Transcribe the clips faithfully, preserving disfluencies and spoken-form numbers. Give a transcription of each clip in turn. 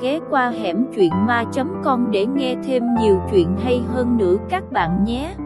ghé qua hẻm truyện ma chấm com để nghe thêm nhiều chuyện hay hơn nữa các bạn nhé.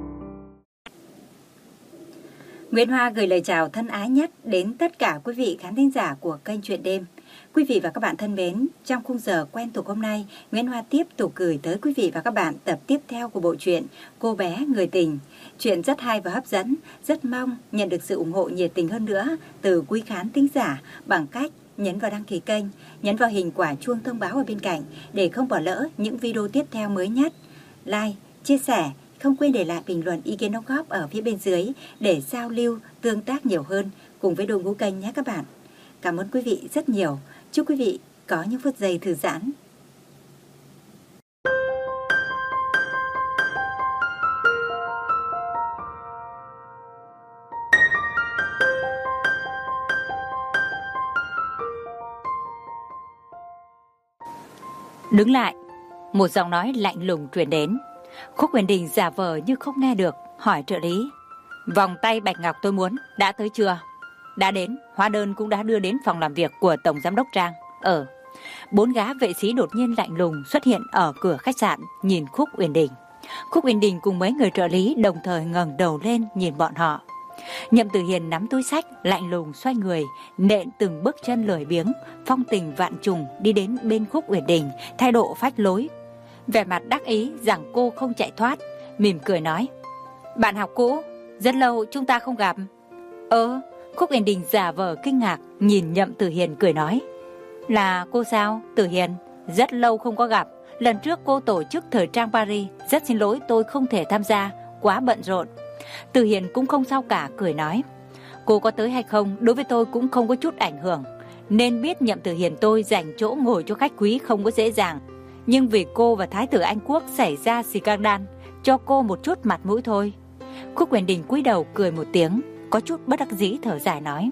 Nguyễn Hoa gửi lời chào thân ái nhất đến tất cả quý vị khán thính giả của kênh Chuyện Đêm. Quý vị và các bạn thân mến, trong khung giờ quen thuộc hôm nay, Nguyễn Hoa tiếp tục gửi tới quý vị và các bạn tập tiếp theo của bộ truyện Cô bé người tình. Chuyện rất hay và hấp dẫn, rất mong nhận được sự ủng hộ nhiệt tình hơn nữa từ quý khán thính giả bằng cách nhấn vào đăng ký kênh, nhấn vào hình quả chuông thông báo ở bên cạnh để không bỏ lỡ những video tiếp theo mới nhất. Like, chia sẻ, không quên để lại bình luận ý kiến đóng góp ở phía bên dưới để giao lưu, tương tác nhiều hơn cùng với đội ngũ kênh nhé các bạn. Cảm ơn quý vị rất nhiều. Chúc quý vị có những phút giây thư giãn. Đứng lại, một giọng nói lạnh lùng truyền đến. Khúc Huyền Đình giả vờ như không nghe được, hỏi trợ lý: Vòng tay bạch ngọc tôi muốn đã tới chưa? Đã đến, hóa đơn cũng đã đưa đến phòng làm việc của Tổng Giám đốc Trang. Ờ, bốn gã vệ sĩ đột nhiên lạnh lùng xuất hiện ở cửa khách sạn nhìn Khúc Huyền Đình. Khúc Huyền Đình cùng mấy người trợ lý đồng thời ngẩng đầu lên nhìn bọn họ. Nhậm Tử Hiền nắm túi sách, lạnh lùng xoay người, nện từng bước chân lười biếng, phong tình vạn trùng đi đến bên Khúc Huyền Đình, thái độ phách lối, vẻ mặt đắc ý rằng cô không chạy thoát, mỉm cười nói: Bạn học cũ, rất lâu chúng ta không gặp. Ơ, Khúc Huyền Đình giả vờ kinh ngạc nhìn Nhậm Tử Hiền cười nói: Là cô sao, Tử Hiền? Rất lâu không có gặp. Lần trước cô tổ chức thời trang Paris, rất xin lỗi tôi không thể tham gia, quá bận rộn. Tử Hiền cũng không sao cả, cười nói: Cô có tới hay không đối với tôi cũng không có chút ảnh hưởng. Nên biết Nhậm Tử Hiền tôi dành chỗ ngồi cho khách quý không có dễ dàng, nhưng vì cô và Thái tử Anh Quốc xảy ra scandal, cho cô một chút mặt mũi thôi. Khúc Huyền Đình cúi đầu cười một tiếng, có chút bất đắc dĩ thở dài nói: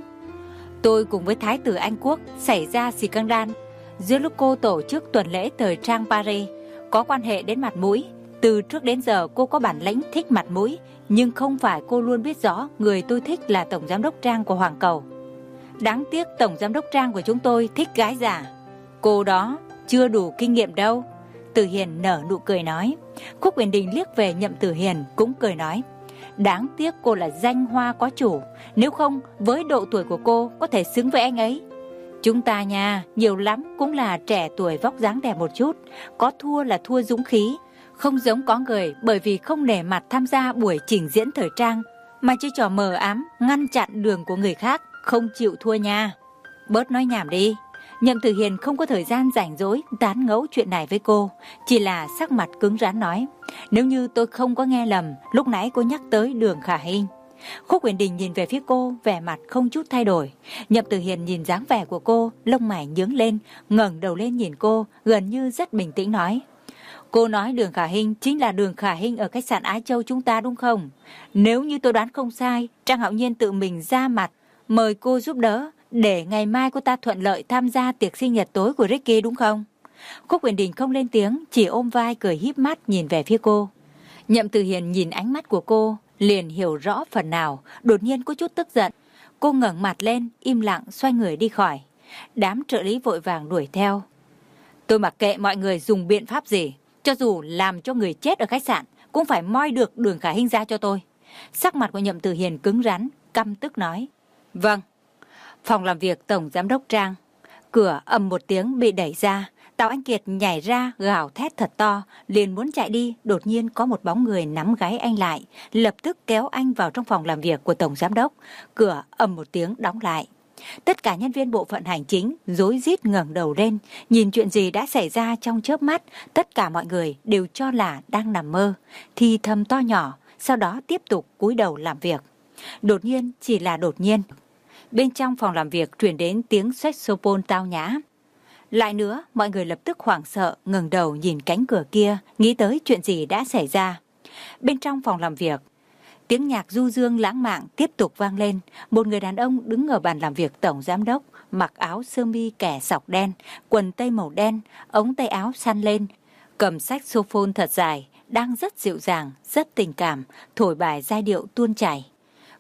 Tôi cùng với Thái tử Anh Quốc xảy ra scandal giữa lúc cô tổ chức tuần lễ thời trang Paris, có quan hệ đến mặt mũi. Từ trước đến giờ cô có bản lĩnh thích mặt mũi, nhưng không phải cô luôn biết rõ người tôi thích là Tổng Giám đốc Trang của Hoàng Cầu. Đáng tiếc Tổng Giám đốc Trang của chúng tôi thích gái già. Cô đó chưa đủ kinh nghiệm đâu. Tử Hiền nở nụ cười nói. Khúc Huyền Đình liếc về Nhậm Tử Hiền cũng cười nói: Đáng tiếc cô là danh hoa có chủ, nếu không với độ tuổi của cô có thể xứng với anh ấy. Chúng ta nha, nhiều lắm cũng là trẻ tuổi vóc dáng đẹp một chút, có thua là thua dũng khí. Không giống có người bởi vì không nể mặt tham gia buổi trình diễn thời trang mà chơi trò mờ ám ngăn chặn đường của người khác, không chịu thua nha. Bớt nói nhảm đi. Nhậm Tử Hiền không có thời gian rảnh rỗi tán ngẫu chuyện này với cô, chỉ là sắc mặt cứng rắn nói: Nếu như tôi không có nghe lầm, lúc nãy cô nhắc tới Đường Khả Hinh. Khúc Huyền Đình nhìn về phía cô, vẻ mặt không chút thay đổi. Nhậm Tử Hiền nhìn dáng vẻ của cô, lông mày nhướng lên, ngẩng đầu lên nhìn cô, gần như rất bình tĩnh nói: Cô nói Đường Khả Hinh chính là Đường Khả Hinh ở khách sạn Ái Châu chúng ta đúng không? Nếu như tôi đoán không sai, Trang Hạo Nhiên tự mình ra mặt mời cô giúp đỡ để ngày mai cô ta thuận lợi tham gia tiệc sinh nhật tối của Ricky đúng không? Khúc Huyền Đình không lên tiếng, chỉ ôm vai cười híp mắt nhìn về phía cô. Nhậm Tử Hiền nhìn ánh mắt của cô, liền hiểu rõ phần nào, đột nhiên có chút tức giận. Cô ngẩng mặt lên, im lặng xoay người đi khỏi. Đám trợ lý vội vàng đuổi theo. Tôi mặc kệ mọi người dùng biện pháp gì, cho dù làm cho người chết ở khách sạn cũng phải moi được Đường Khả Hinh ra cho tôi. Sắc mặt của Nhậm Tử Hiền cứng rắn, căm tức nói: Vâng. Phòng làm việc Tổng Giám đốc Trang. Cửa ầm một tiếng bị đẩy ra. Tào Anh Kiệt nhảy ra gào thét thật to, liền muốn chạy đi. Đột nhiên có một bóng người nắm gáy anh lại, lập tức kéo anh vào trong phòng làm việc của Tổng Giám đốc. Cửa ầm một tiếng đóng lại. Tất cả nhân viên bộ phận hành chính rối rít ngẩng đầu lên, nhìn chuyện gì đã xảy ra trong chớp mắt. Tất cả mọi người đều cho là đang nằm mơ, thì thầm to nhỏ, sau đó tiếp tục cúi đầu làm việc. Đột nhiên, chỉ là đột nhiên, bên trong phòng làm việc truyền đến tiếng saxophone tao nhã. Lại nữa, mọi người lập tức hoảng sợ ngẩng đầu nhìn cánh cửa kia, nghĩ tới chuyện gì đã xảy ra. Bên trong phòng làm việc, tiếng nhạc du dương lãng mạn tiếp tục vang lên. Một người đàn ông đứng ở bàn làm việc Tổng Giám đốc, mặc áo sơ mi kẻ sọc đen, quần tây màu đen, ống tay áo săn lên, cầm saxophone thật dài, đang rất dịu dàng, rất tình cảm, thổi bài giai điệu tuôn chảy.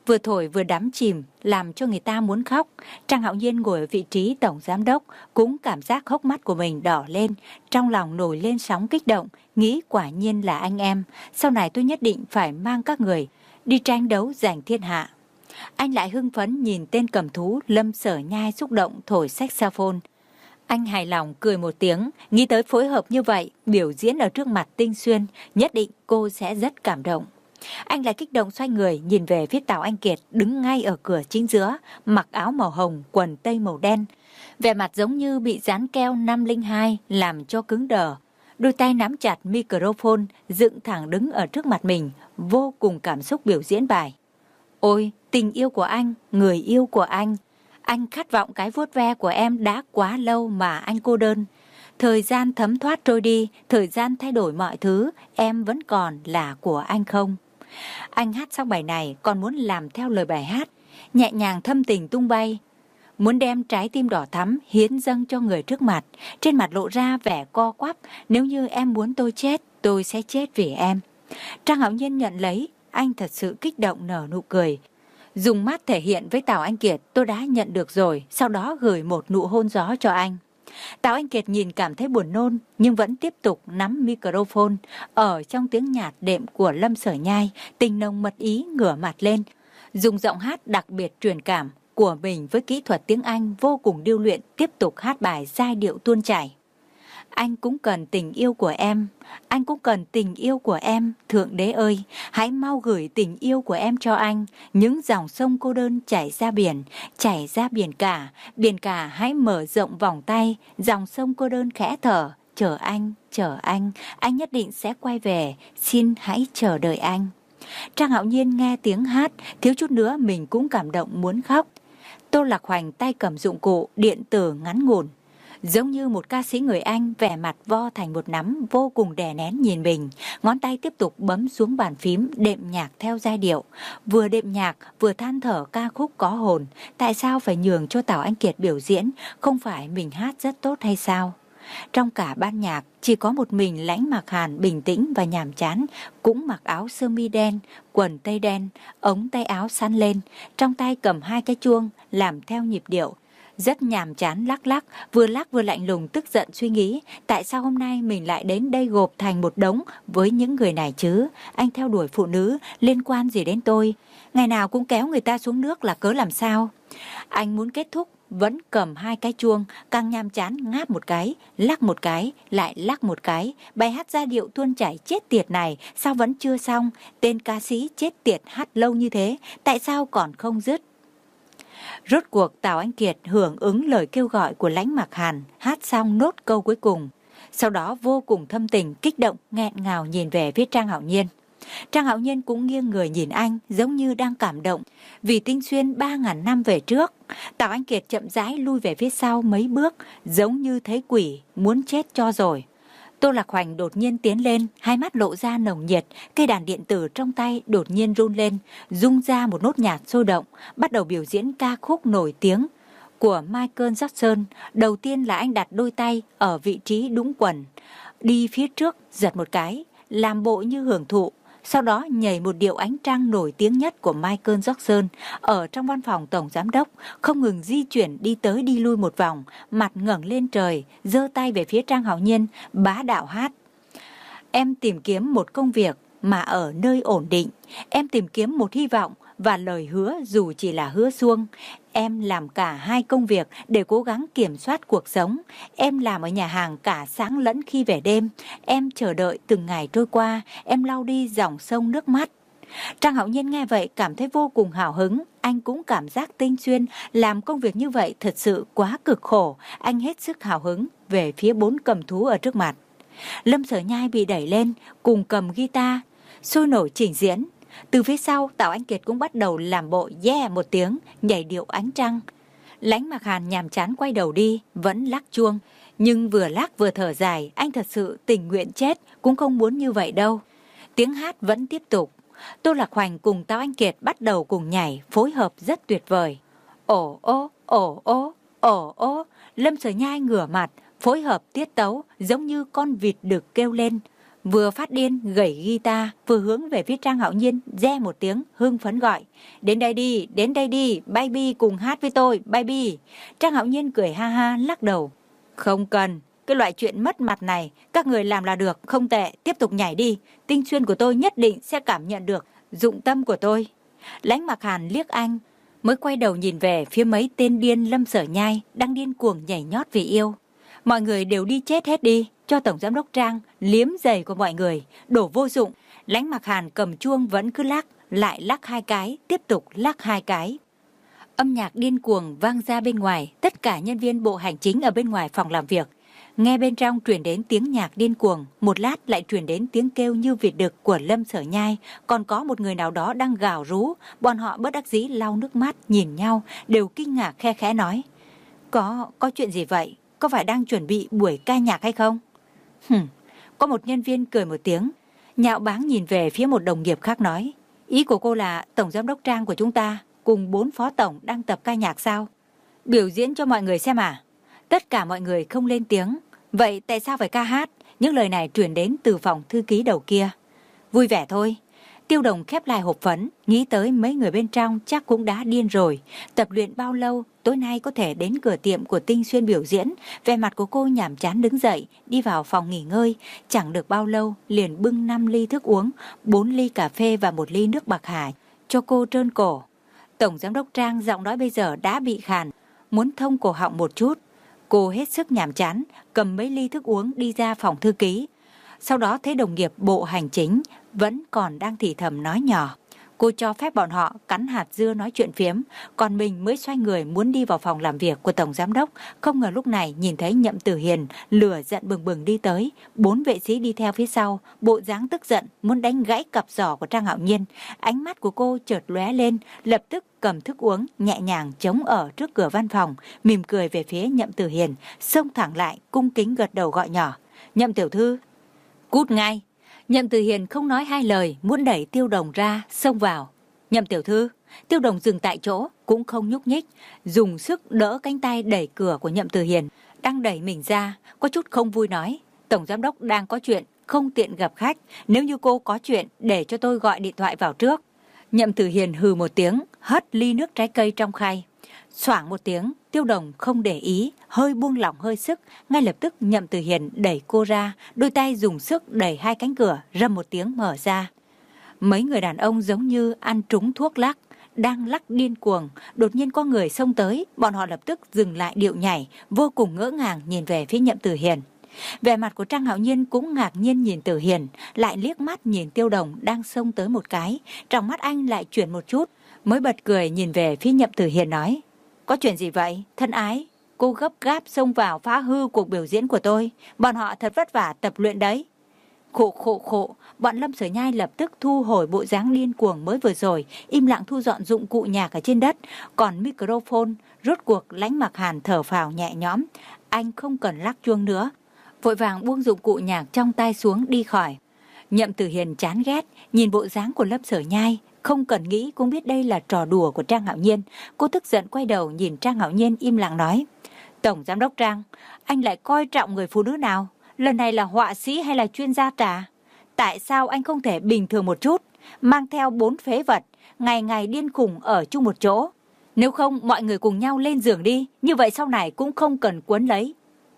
vừa thổi vừa đắm chìm, làm cho người ta muốn khóc. Trang Hạo Nhiên ngồi ở vị trí tổng giám đốc, cũng cảm giác hốc mắt của mình đỏ lên, trong lòng nổi lên sóng kích động, nghĩ quả nhiên là anh em, sau này tôi nhất định phải mang các người đi tranh đấu giành thiên hạ. Anh lại hưng phấn nhìn tên cầm thú Lâm Sở Nhai xúc động thổi saxophone. Anh hài lòng cười một tiếng, nghĩ tới phối hợp như vậy, biểu diễn ở trước mặt Tinh Xuyên, nhất định cô sẽ rất cảm động. Anh lại kích động xoay người nhìn về phía Tào Anh Kiệt đứng ngay ở cửa chính giữa, mặc áo màu hồng, quần tây màu đen. Vẻ mặt giống như bị dán keo năm không hai làm cho cứng đờ. Đôi tay nắm chặt microphone, dựng thẳng đứng ở trước mặt mình, vô cùng cảm xúc biểu diễn bài. Ôi, tình yêu của anh, người yêu của anh. Anh khát vọng cái vuốt ve của em đã quá lâu mà anh cô đơn. Thời gian thấm thoát trôi đi, thời gian thay đổi mọi thứ, em vẫn còn là của anh không? Anh hát xong bài này còn muốn làm theo lời bài hát, nhẹ nhàng thâm tình tung bay. Muốn đem trái tim đỏ thắm hiến dâng cho người trước mặt, trên mặt lộ ra vẻ co quắp. Nếu như em muốn tôi chết, tôi sẽ chết vì em. Trang Hạo Nhiên nhận lấy, anh thật sự kích động nở nụ cười. Dùng mắt thể hiện với Tào Anh Kiệt, tôi đã nhận được rồi, sau đó gửi một nụ hôn gió cho anh. Tào Anh Kiệt nhìn cảm thấy buồn nôn, nhưng vẫn tiếp tục nắm microphone. Ở trong tiếng nhạc đệm của Lâm Sở Nhai, tình nồng mật ý ngửa mặt lên, dùng giọng hát đặc biệt truyền cảm của mình với kỹ thuật tiếng Anh vô cùng điêu luyện, tiếp tục hát bài giai điệu tuôn chảy. Anh cũng cần tình yêu của em, anh cũng cần tình yêu của em, Thượng Đế ơi, hãy mau gửi tình yêu của em cho anh. Những dòng sông cô đơn chảy ra biển, chảy ra biển cả, biển cả hãy mở rộng vòng tay, dòng sông cô đơn khẽ thở, chờ anh, chờ anh, anh nhất định sẽ quay về, xin hãy chờ đợi anh. Trang Hạo Nhiên nghe tiếng hát, thiếu chút nữa mình cũng cảm động muốn khóc. Tô Lạc Hoành tay cầm dụng cụ điện tử ngắn ngủn, giống như một ca sĩ người Anh, vẻ mặt vo thành một nắm, vô cùng đè nén nhìn mình. Ngón tay tiếp tục bấm xuống bàn phím, đệm nhạc theo giai điệu. Vừa đệm nhạc, vừa than thở ca khúc có hồn. Tại sao phải nhường cho Tào Anh Kiệt biểu diễn? Không phải mình hát rất tốt hay sao? Trong cả ban nhạc, chỉ có một mình Lãnh Mạc Hàn bình tĩnh và nhàm chán, cũng mặc áo sơ mi đen, quần tây đen, ống tay áo xắn lên, trong tay cầm hai cái chuông, làm theo nhịp điệu. Rất nhàm chán lắc lắc, vừa lắc vừa lạnh lùng tức giận suy nghĩ, tại sao hôm nay mình lại đến đây gộp thành một đống với những người này chứ? Anh theo đuổi phụ nữ, liên quan gì đến tôi? Ngày nào cũng kéo người ta xuống nước là cớ làm sao? Anh muốn kết thúc, vẫn cầm hai cái chuông, càng nhàm chán ngáp một cái, lắc một cái, lại lắc một cái. Bài hát giai điệu tuôn chảy chết tiệt này sao vẫn chưa xong? Tên ca sĩ chết tiệt hát lâu như thế, tại sao còn không dứt? Rốt cuộc Tào Anh Kiệt hưởng ứng lời kêu gọi của Lãnh Mạc Hàn, hát xong nốt câu cuối cùng. Sau đó vô cùng thâm tình, kích động, nghẹn ngào nhìn về phía Trang Hạo Nhiên. Trang Hạo Nhiên cũng nghiêng người nhìn anh, giống như đang cảm động vì Tinh Xuyên ba ngàn năm về trước. Tào Anh Kiệt chậm rãi lui về phía sau mấy bước, giống như thấy quỷ, muốn chết cho rồi. Tô Lạc Hoành đột nhiên tiến lên, hai mắt lộ ra nồng nhiệt, cây đàn điện tử trong tay đột nhiên run lên, rung ra một nốt nhạc sôi động, bắt đầu biểu diễn ca khúc nổi tiếng của Michael Jackson. Đầu tiên là anh đặt đôi tay ở vị trí đũng quần, đi phía trước giật một cái, làm bộ như hưởng thụ. Sau đó nhảy một điệu ánh trăng nổi tiếng nhất của Michael Jackson ở trong văn phòng tổng giám đốc, không ngừng di chuyển đi tới đi lui một vòng, mặt ngẩng lên trời, giơ tay về phía Trang Hạo Nhiên, bá đạo hát. Em tìm kiếm một công việc mà ở nơi ổn định, em tìm kiếm một hy vọng và lời hứa dù chỉ là hứa suông. Em làm cả hai công việc để cố gắng kiểm soát cuộc sống. Em làm ở nhà hàng cả sáng lẫn khi về đêm. Em chờ đợi từng ngày trôi qua. Em lau đi dòng sông nước mắt. Trang Hạo Nhiên nghe vậy cảm thấy vô cùng hào hứng. Anh cũng cảm giác Tinh Xuyên làm công việc như vậy thật sự quá cực khổ. Anh hết sức hào hứng về phía bốn cầm thú ở trước mặt. Lâm Sở Nhai bị đẩy lên cùng cầm guitar, sôi nổi trình diễn. Từ phía sau, Tào Anh Kiệt cũng bắt đầu làm bộ yeah một tiếng, nhảy điệu ánh trăng. Lãnh Mạc Hàn nhàm chán quay đầu đi, vẫn lắc chuông. Nhưng vừa lắc vừa thở dài, anh thật sự tình nguyện chết, cũng không muốn như vậy đâu. Tiếng hát vẫn tiếp tục. Tô Lạc Hoành cùng Tào Anh Kiệt bắt đầu cùng nhảy, phối hợp rất tuyệt vời. Ồ ô, ồ ô, ồ ô, Lâm Sở Nhai ngửa mặt, phối hợp tiết tấu giống như con vịt đực kêu lên. vừa phát điên gẩy guitar, vừa hướng về phía Trang Hạo Nhiên, re một tiếng hưng phấn gọi: "Đến đây đi, đến đây đi, baby cùng hát với tôi, baby." Trang Hạo Nhiên cười ha ha lắc đầu: "Không cần, cái loại chuyện mất mặt này các người làm là được, không tệ, tiếp tục nhảy đi, Tinh Xuyên của tôi nhất định sẽ cảm nhận được dụng tâm của tôi." Lãnh Mặc Hàn liếc anh, mới quay đầu nhìn về phía mấy tên điên Lâm Sở Nhai đang điên cuồng nhảy nhót vì yêu. Mọi người đều đi chết hết đi, cho Tổng Giám đốc Trang liếm giày của mọi người, đổ vô dụng. Lãnh Mặc Hàn cầm chuông vẫn cứ lắc, lại lắc hai cái, tiếp tục lắc hai cái. Âm nhạc điên cuồng vang ra bên ngoài, tất cả nhân viên bộ hành chính ở bên ngoài phòng làm việc nghe bên trong truyền đến tiếng nhạc điên cuồng, một lát lại truyền đến tiếng kêu như vịt đực của Lâm Sở Nhai, còn có một người nào đó đang gào rú. Bọn họ bất đắc dĩ lau nước mắt nhìn nhau, đều kinh ngạc khe khẽ nói: Có, có chuyện gì vậy? Có phải đang chuẩn bị buổi ca nhạc hay không? Hừm, có một nhân viên cười một tiếng, nhạo báng nhìn về phía một đồng nghiệp khác nói: Ý của cô là Tổng Giám đốc Trang của chúng ta cùng bốn phó tổng đang tập ca nhạc sao? Biểu diễn cho mọi người xem à? Tất cả mọi người không lên tiếng. Vậy tại sao phải ca hát? Những lời này truyền đến từ phòng thư ký đầu kia. Vui vẻ thôi. Tiêu Đồng khép lại hộp phấn, nghĩ tới mấy người bên trong chắc cũng đã điên rồi. Tập luyện bao lâu, tối nay có thể đến cửa tiệm của Tinh Xuyên biểu diễn. Vẻ mặt của cô nhảm chán đứng dậy, đi vào phòng nghỉ ngơi. Chẳng được bao lâu, liền bưng năm ly thức uống, bốn ly cà phê và một ly nước bạc hà cho cô trơn cổ. Tổng Giám đốc Trang giọng nói bây giờ đã bị khàn, muốn thông cổ họng một chút. Cô hết sức nhàm chán, cầm mấy ly thức uống đi ra phòng thư ký. Sau đó thấy đồng nghiệp bộ hành chính vẫn còn đang thì thầm nói nhỏ. Cô cho phép bọn họ cắn hạt dưa nói chuyện phiếm, còn mình mới xoay người muốn đi vào phòng làm việc của Tổng Giám đốc. Không ngờ lúc này nhìn thấy Nhậm Tử Hiền lửa giận bừng bừng đi tới, bốn vệ sĩ đi theo phía sau, bộ dáng tức giận muốn đánh gãy cặp giỏ của Trang Hạo Nhiên. Ánh mắt của cô chợt lóe lên, lập tức cầm thức uống nhẹ nhàng chống ở trước cửa văn phòng, mỉm cười về phía Nhậm Tử Hiền, xông thẳng lại cung kính gật đầu gọi nhỏ: Nhậm tiểu thư. Cút ngay. Nhậm Tử Hiền không nói hai lời, muốn đẩy Tiêu Đồng ra, xông vào. Nhậm tiểu thư. Tiêu Đồng dừng tại chỗ, cũng không nhúc nhích, dùng sức đỡ cánh tay đẩy cửa của Nhậm Tử Hiền, đang đẩy mình ra, có chút không vui nói: Tổng Giám đốc đang có chuyện, không tiện gặp khách, nếu như cô có chuyện để cho tôi gọi điện thoại vào trước. Nhậm Tử Hiền hừ một tiếng, hất ly nước trái cây trong khay. Xoảng một tiếng, Tiêu Đồng không để ý, hơi buông lỏng hơi sức, ngay lập tức Nhậm Tử Hiền đẩy cô ra, đôi tay dùng sức đẩy hai cánh cửa, rầm một tiếng mở ra. Mấy người đàn ông giống như ăn trúng thuốc lắc, đang lắc điên cuồng, đột nhiên có người xông tới, bọn họ lập tức dừng lại điệu nhảy, vô cùng ngỡ ngàng nhìn về phía Nhậm Tử Hiền. Vẻ mặt của Trang Hạo Nhiên cũng ngạc nhiên nhìn Tử Hiền, lại liếc mắt nhìn Tiêu Đồng đang xông tới một cái, trong mắt anh lại chuyển một chút, mới bật cười nhìn về phía Nhậm Tử Hiền nói: Có chuyện gì vậy, thân ái? Cô gấp gáp xông vào phá hư cuộc biểu diễn của tôi, bọn họ thật vất vả tập luyện đấy. Khổ khổ khổ, bọn Lâm Sở Nhai lập tức thu hồi bộ dáng điên cuồng mới vừa rồi, im lặng thu dọn dụng cụ nhạc ở trên đất, còn microphone, rốt cuộc Lãnh Mặc Hàn thở phào nhẹ nhõm, anh không cần lắc chuông nữa, vội vàng buông dụng cụ nhạc trong tay xuống đi khỏi. Nhậm Tử Hiền chán ghét, nhìn bộ dáng của Lâm Sở Nhai, không cần nghĩ cũng biết đây là trò đùa của Trang Hạo Nhiên. Cô tức giận quay đầu nhìn Trang Hạo Nhiên im lặng nói: Tổng Giám đốc Trang, anh lại coi trọng người phụ nữ nào? Lần này là họa sĩ hay là chuyên gia trà? Tại sao anh không thể bình thường một chút, mang theo bốn phế vật, ngày ngày điên khùng ở chung một chỗ? Nếu không mọi người cùng nhau lên giường đi, như vậy sau này cũng không cần quấn lấy.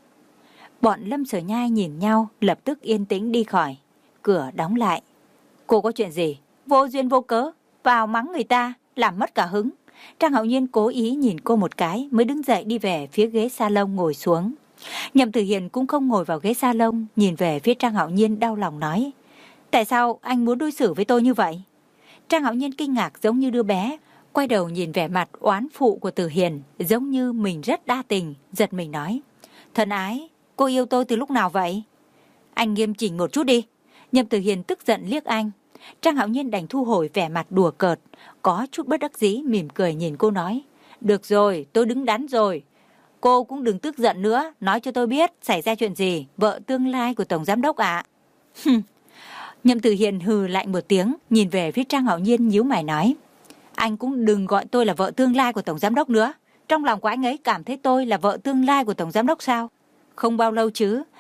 Bọn Lâm Sở Nhai nhìn nhau, lập tức yên tĩnh đi khỏi. Cửa đóng lại. Cô có chuyện gì? Vô duyên vô cớ, vào mắng người ta, làm mất cả hứng. Trang Hạo Nhiên cố ý nhìn cô một cái, mới đứng dậy đi về phía ghế salon ngồi xuống. Nhậm Tử Hiền cũng không ngồi vào ghế salon, nhìn về phía Trang Hạo Nhiên đau lòng nói: Tại sao anh muốn đối xử với tôi như vậy? Trang Hạo Nhiên kinh ngạc giống như đứa bé, quay đầu nhìn vẻ mặt oán phụ của Tử Hiền, giống như mình rất đa tình, giật mình nói: Thân ái, cô yêu tôi từ lúc nào vậy? Anh nghiêm chỉnh một chút đi. Nhậm Tử Hiền tức giận liếc anh. Trang Hạo Nhiên đành thu hồi vẻ mặt đùa cợt, có chút bất đắc dĩ mỉm cười nhìn cô nói: Được rồi, tôi đứng đắn rồi. Cô cũng đừng tức giận nữa, nói cho tôi biết xảy ra chuyện gì, vợ tương lai của Tổng Giám đốc ạ. À? Nhậm Tử Hiền hừ lạnh một tiếng, nhìn về phía Trang Hạo Nhiên nhíu mày nói: Anh cũng đừng gọi tôi là vợ tương lai của Tổng Giám đốc nữa. Trong lòng của anh ấy cảm thấy tôi là vợ tương lai của Tổng Giám đốc sao? Không bao lâu chứ,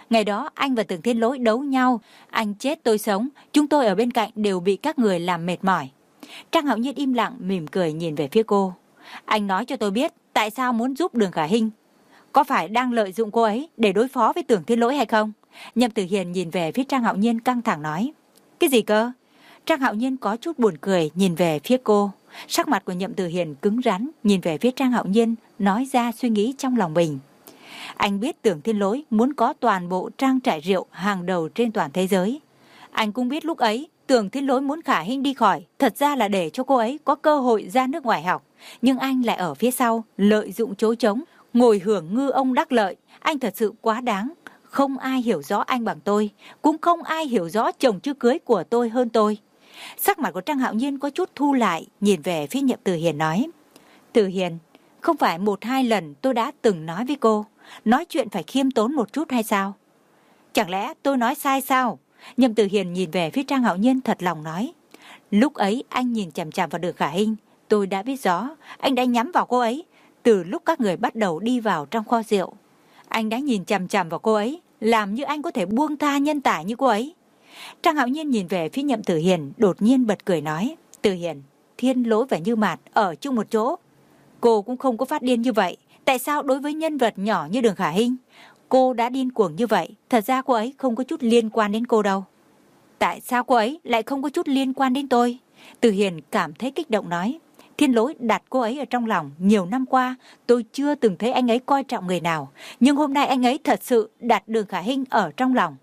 Ngày đó anh và Tưởng Thiên Lỗi đấu nhau, anh chết tôi sống, chúng tôi ở bên cạnh đều bị các người làm mệt mỏi. Trang Hạo Nhiên im lặng mỉm cười nhìn về phía cô. Anh nói cho tôi biết tại sao muốn giúp Đường Khả Hinh. Có phải đang lợi dụng cô ấy để đối phó với Tưởng Thiên Lỗi hay không? Nhậm Tử Hiền nhìn về phía Trang Hạo Nhiên căng thẳng nói. Cái gì cơ? Trang Hạo Nhiên có chút buồn cười nhìn về phía cô. Sắc mặt của Nhậm Tử Hiền cứng rắn nhìn về phía Trang Hạo Nhiên, nói ra suy nghĩ trong lòng mình. Anh biết Tưởng Thiên Lỗi muốn có toàn bộ trang trại rượu hàng đầu trên toàn thế giới. Anh cũng biết lúc ấy Tưởng Thiên Lỗi muốn Khả Hinh đi khỏi, thật ra là để cho cô ấy có cơ hội ra nước ngoài học. Nhưng anh lại ở phía sau, lợi dụng chỗ trống, ngồi hưởng ngư ông đắc lợi. Anh thật sự quá đáng. Không ai hiểu rõ anh bằng tôi, cũng không ai hiểu rõ chồng chưa cưới của tôi hơn tôi. Sắc mặt của Trang Hạo Nhiên có chút thu lại, nhìn về phía Nhậm Tử Hiền nói. Tử Hiền, không phải một hai lần tôi đã từng nói với cô, nói chuyện phải khiêm tốn một chút hay sao? Chẳng lẽ tôi nói sai sao? Nhậm Tử Hiền nhìn về phía Trang Hạo Nhiên thật lòng nói. Lúc ấy anh nhìn chằm chằm vào Đường Khả Hinh, tôi đã biết rõ, anh đã nhắm vào cô ấy. Từ lúc các người bắt đầu đi vào trong kho rượu, anh đã nhìn chằm chằm vào cô ấy, làm như anh có thể buông tha nhân tài như cô ấy. Trang Hạo Nhiên nhìn về phía Nhậm Tử Hiền, đột nhiên bật cười nói. Tử Hiền, Thiên Lỗi và Như Mạt ở chung một chỗ, cô cũng không có phát điên như vậy. Tại sao đối với nhân vật nhỏ như Đường Khả Hinh, cô đã điên cuồng như vậy? Thật ra cô ấy không có chút liên quan đến cô đâu. Tại sao cô ấy lại không có chút liên quan đến tôi? Tử Hiền cảm thấy kích động nói. Thiên Lỗi đặt cô ấy ở trong lòng. Nhiều năm qua tôi chưa từng thấy anh ấy coi trọng người nào, nhưng hôm nay anh ấy thật sự đặt Đường Khả Hinh ở trong lòng.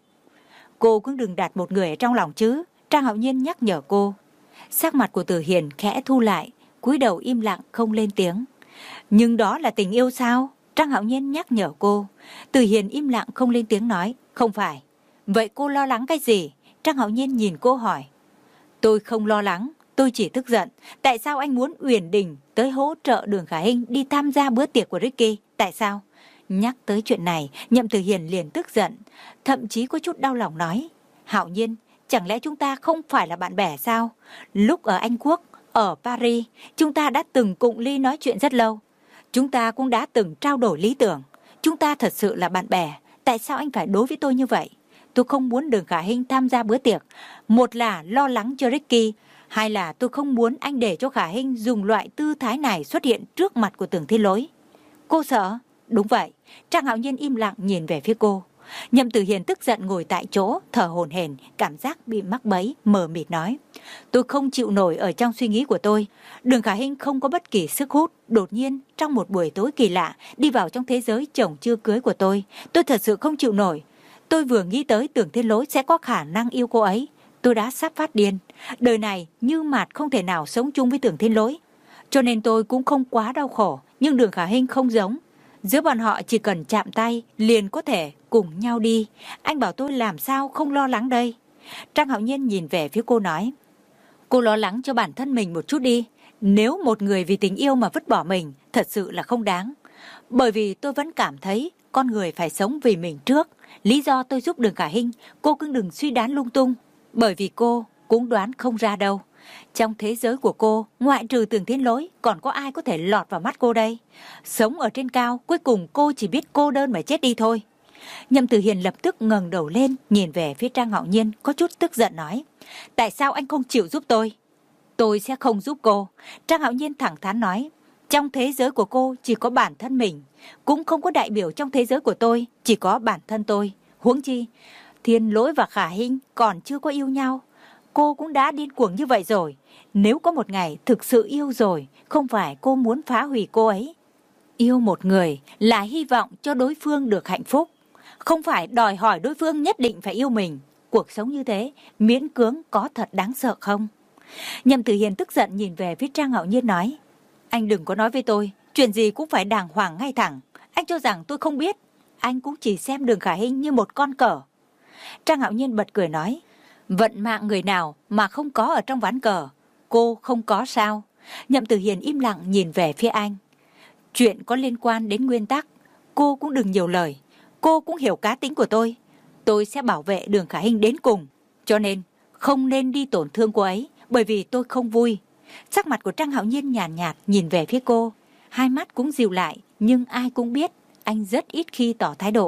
Cô cũng đừng đặt một người ở trong lòng chứ, Trang Hạo Nhiên nhắc nhở cô. Sắc mặt của Tử Hiền khẽ thu lại, cúi đầu im lặng không lên tiếng. Nhưng đó là tình yêu sao? Trang Hạo Nhiên nhắc nhở cô. Tử Hiền im lặng không lên tiếng nói. Không phải. Vậy cô lo lắng cái gì? Trang Hạo Nhiên nhìn cô hỏi. Tôi không lo lắng, tôi chỉ tức giận. Tại sao anh muốn Uyển Đình tới hỗ trợ Đường Khả Hinh đi tham gia bữa tiệc của Ricky? Tại sao? Nhắc tới chuyện này, Nhậm Tử Hiền liền tức giận, thậm chí có chút đau lòng nói. Hạo Nhiên, chẳng lẽ chúng ta không phải là bạn bè sao? Lúc ở Anh Quốc, ở Paris, chúng ta đã từng cụng ly nói chuyện rất lâu. Chúng ta cũng đã từng trao đổi lý tưởng. Chúng ta thật sự là bạn bè. Tại sao anh phải đối với tôi như vậy? Tôi không muốn Đường Khả Hinh tham gia bữa tiệc. Một là lo lắng cho Ricky, hai là tôi không muốn anh để cho Khả Hinh dùng loại tư thái này xuất hiện trước mặt của Tưởng Thiên Lỗi. Cô sợ? Đúng vậy. Trang Hạo Nhiên im lặng nhìn về phía cô. Nhậm Tử Hiền tức giận ngồi tại chỗ, thở hổn hển, cảm giác bị mắc bẫy, mờ mịt nói. Tôi không chịu nổi ở trong suy nghĩ của tôi. Đường Khả Hinh không có bất kỳ sức hút. Đột nhiên, trong một buổi tối kỳ lạ, đi vào trong thế giới chồng chưa cưới của tôi. Tôi thật sự không chịu nổi. Tôi vừa nghĩ tới Tưởng Thiên Lỗi sẽ có khả năng yêu cô ấy, tôi đã sắp phát điên. Đời này Như Mạt không thể nào sống chung với Tưởng Thiên Lỗi. Cho nên tôi cũng không quá đau khổ. Nhưng Đường Khả Hinh không giống. Giữa bọn họ chỉ cần chạm tay liền có thể cùng nhau đi. Anh bảo tôi làm sao không lo lắng đây? Trang Hạo Nhiên nhìn về phía cô nói. Cô lo lắng cho bản thân mình một chút đi. Nếu một người vì tình yêu mà vứt bỏ mình, thật sự là không đáng. Bởi vì tôi vẫn cảm thấy con người phải sống vì mình trước. Lý do tôi giúp Đường Khả Hinh, cô cứ đừng suy đoán lung tung. Bởi vì cô cũng đoán không ra đâu. Trong thế giới của cô, ngoại trừ Tưởng Thiên Lỗi, còn có ai có thể lọt vào mắt cô đây? Sống ở trên cao, cuối cùng cô chỉ biết cô đơn mà chết đi thôi. Nhậm Tử Hiền lập tức ngẩng đầu lên, nhìn về phía Trang Hạo Nhiên, có chút tức giận nói. Tại sao anh không chịu giúp tôi? Tôi sẽ không giúp cô. Trang Hạo Nhiên thẳng thắn nói. Trong thế giới của cô chỉ có bản thân mình, cũng không có đại biểu trong thế giới của tôi, chỉ có bản thân tôi. Huống chi, Thiên Lỗi và Khả Hinh còn chưa có yêu nhau. Cô cũng đã điên cuồng như vậy rồi. Nếu có một ngày thực sự yêu rồi, không phải cô muốn phá hủy cô ấy. Yêu một người là hy vọng cho đối phương được hạnh phúc, không phải đòi hỏi đối phương nhất định phải yêu mình. Cuộc sống như thế, miễn cưỡng có thật đáng sợ không? Nhậm Tử Hiền tức giận nhìn về phía Trang Hạo Nhiên nói. Anh đừng có nói với tôi, chuyện gì cũng phải đàng hoàng ngay thẳng. Anh cho rằng tôi không biết. Anh cũng chỉ xem Đường Khả Hinh như một con cờ. Trang Hạo Nhiên bật cười nói. Vận mạng người nào mà không có ở trong ván cờ, cô không có sao? Nhậm Tử Hiền im lặng nhìn về phía anh. Chuyện có liên quan đến nguyên tắc, cô cũng đừng nhiều lời. Cô cũng hiểu cá tính của tôi. Tôi sẽ bảo vệ Đường Khả Hinh đến cùng. Cho nên không nên đi tổn thương cô ấy, bởi vì tôi không vui. Sắc mặt của Trang Hạo Nhiên nhàn nhạt, nhạt nhìn về phía cô. Hai mắt cũng dịu lại, nhưng ai cũng biết anh rất ít khi tỏ thái độ.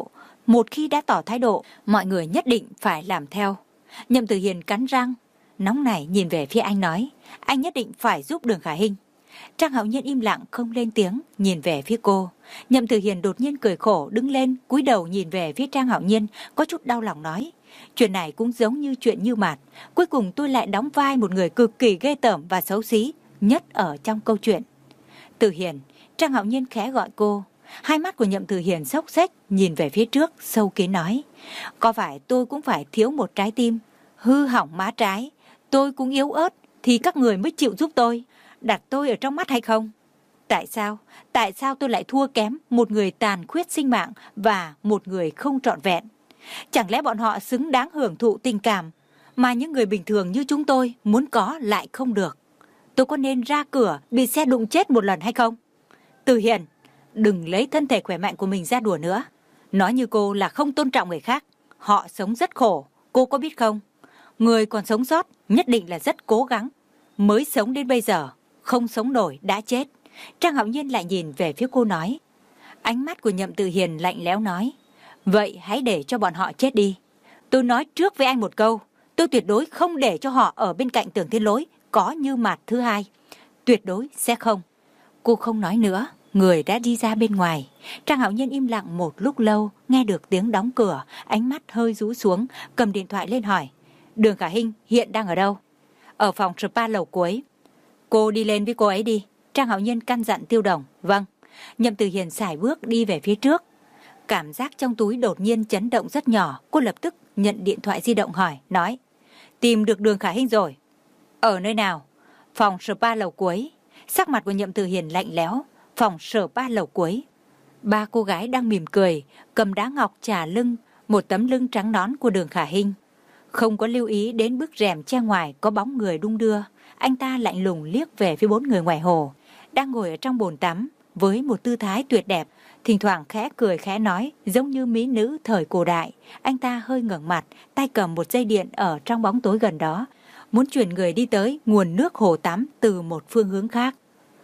một khi đã tỏ thái độ, mọi người nhất định phải làm theo. Nhậm Tử Hiền cắn răng, nóng nảy nhìn về phía anh nói, anh nhất định phải giúp Đường Khả Hinh. Trang Hạo Nhiên im lặng không lên tiếng, nhìn về phía cô. Nhậm Tử Hiền đột nhiên cười khổ đứng lên, cúi đầu nhìn về phía Trang Hạo Nhiên, có chút đau lòng nói, chuyện này cũng giống như chuyện Như Mạt, cuối cùng tôi lại đóng vai một người cực kỳ ghê tởm và xấu xí nhất ở trong câu chuyện. Tử Hiền, Trang Hạo Nhiên khẽ gọi cô. Hai mắt của Nhậm Tử Hiền xốc xếch nhìn về phía trước, sâu kín nói, có phải tôi cũng phải thiếu một trái tim, hư hỏng má trái, tôi cũng yếu ớt thì các người mới chịu giúp tôi, đặt tôi ở trong mắt hay không? Tại sao? Tại sao tôi lại thua kém một người tàn khuyết sinh mạng và một người không trọn vẹn? Chẳng lẽ bọn họ xứng đáng hưởng thụ tình cảm mà những người bình thường như chúng tôi muốn có lại không được? Tôi có nên ra cửa bị xe đụng chết một lần hay không? Tử Hiền, đừng lấy thân thể khỏe mạnh của mình ra đùa nữa. Nói như cô là không tôn trọng người khác. Họ sống rất khổ, cô có biết không? Người còn sống sót nhất định là rất cố gắng, mới sống đến bây giờ, không sống nổi đã chết. Trang Hạo Nhiên lại nhìn về phía cô nói. Ánh mắt của Nhậm Tử Hiền lạnh lẽo nói, vậy hãy để cho bọn họ chết đi. Tôi nói trước với anh một câu, tôi tuyệt đối không để cho họ ở bên cạnh Tưởng Thiên Lỗi có Như Mạt thứ hai. Tuyệt đối sẽ không. Cô không nói nữa, người đã đi ra bên ngoài. Trang Hạo Nhiên im lặng một lúc lâu, nghe được tiếng đóng cửa, ánh mắt hơi rũ xuống, cầm điện thoại lên hỏi, Đường Khả Hinh hiện đang ở đâu? Ở phòng spa lầu cuối. Cô đi lên với cô ấy đi. Trang Hạo Nhiên căn dặn Tiêu Đồng. Vâng. Nhậm Tử Hiền sải bước đi về phía trước. Cảm giác trong túi đột nhiên chấn động rất nhỏ. Cô lập tức nhận điện thoại di động hỏi, nói, tìm được Đường Khả Hinh rồi. Ở nơi nào? Phòng spa lầu cuối. Sắc mặt của Nhậm Tử Hiền lạnh lẽo. Phòng spa lầu cuối. Ba cô gái đang mỉm cười, cầm đá ngọc trà lưng, một tấm lưng trắng nõn của Đường Khả Hinh. Không có lưu ý đến bức rèm che ngoài có bóng người đung đưa, anh ta lạnh lùng liếc về phía bốn người ngoài hồ, đang ngồi ở trong bồn tắm với một tư thái tuyệt đẹp, thỉnh thoảng khẽ cười khẽ nói giống như mỹ nữ thời cổ đại. Anh ta hơi ngẩng mặt, tay cầm một dây điện ở trong bóng tối gần đó, muốn chuyển người đi tới nguồn nước hồ tắm từ một phương hướng khác.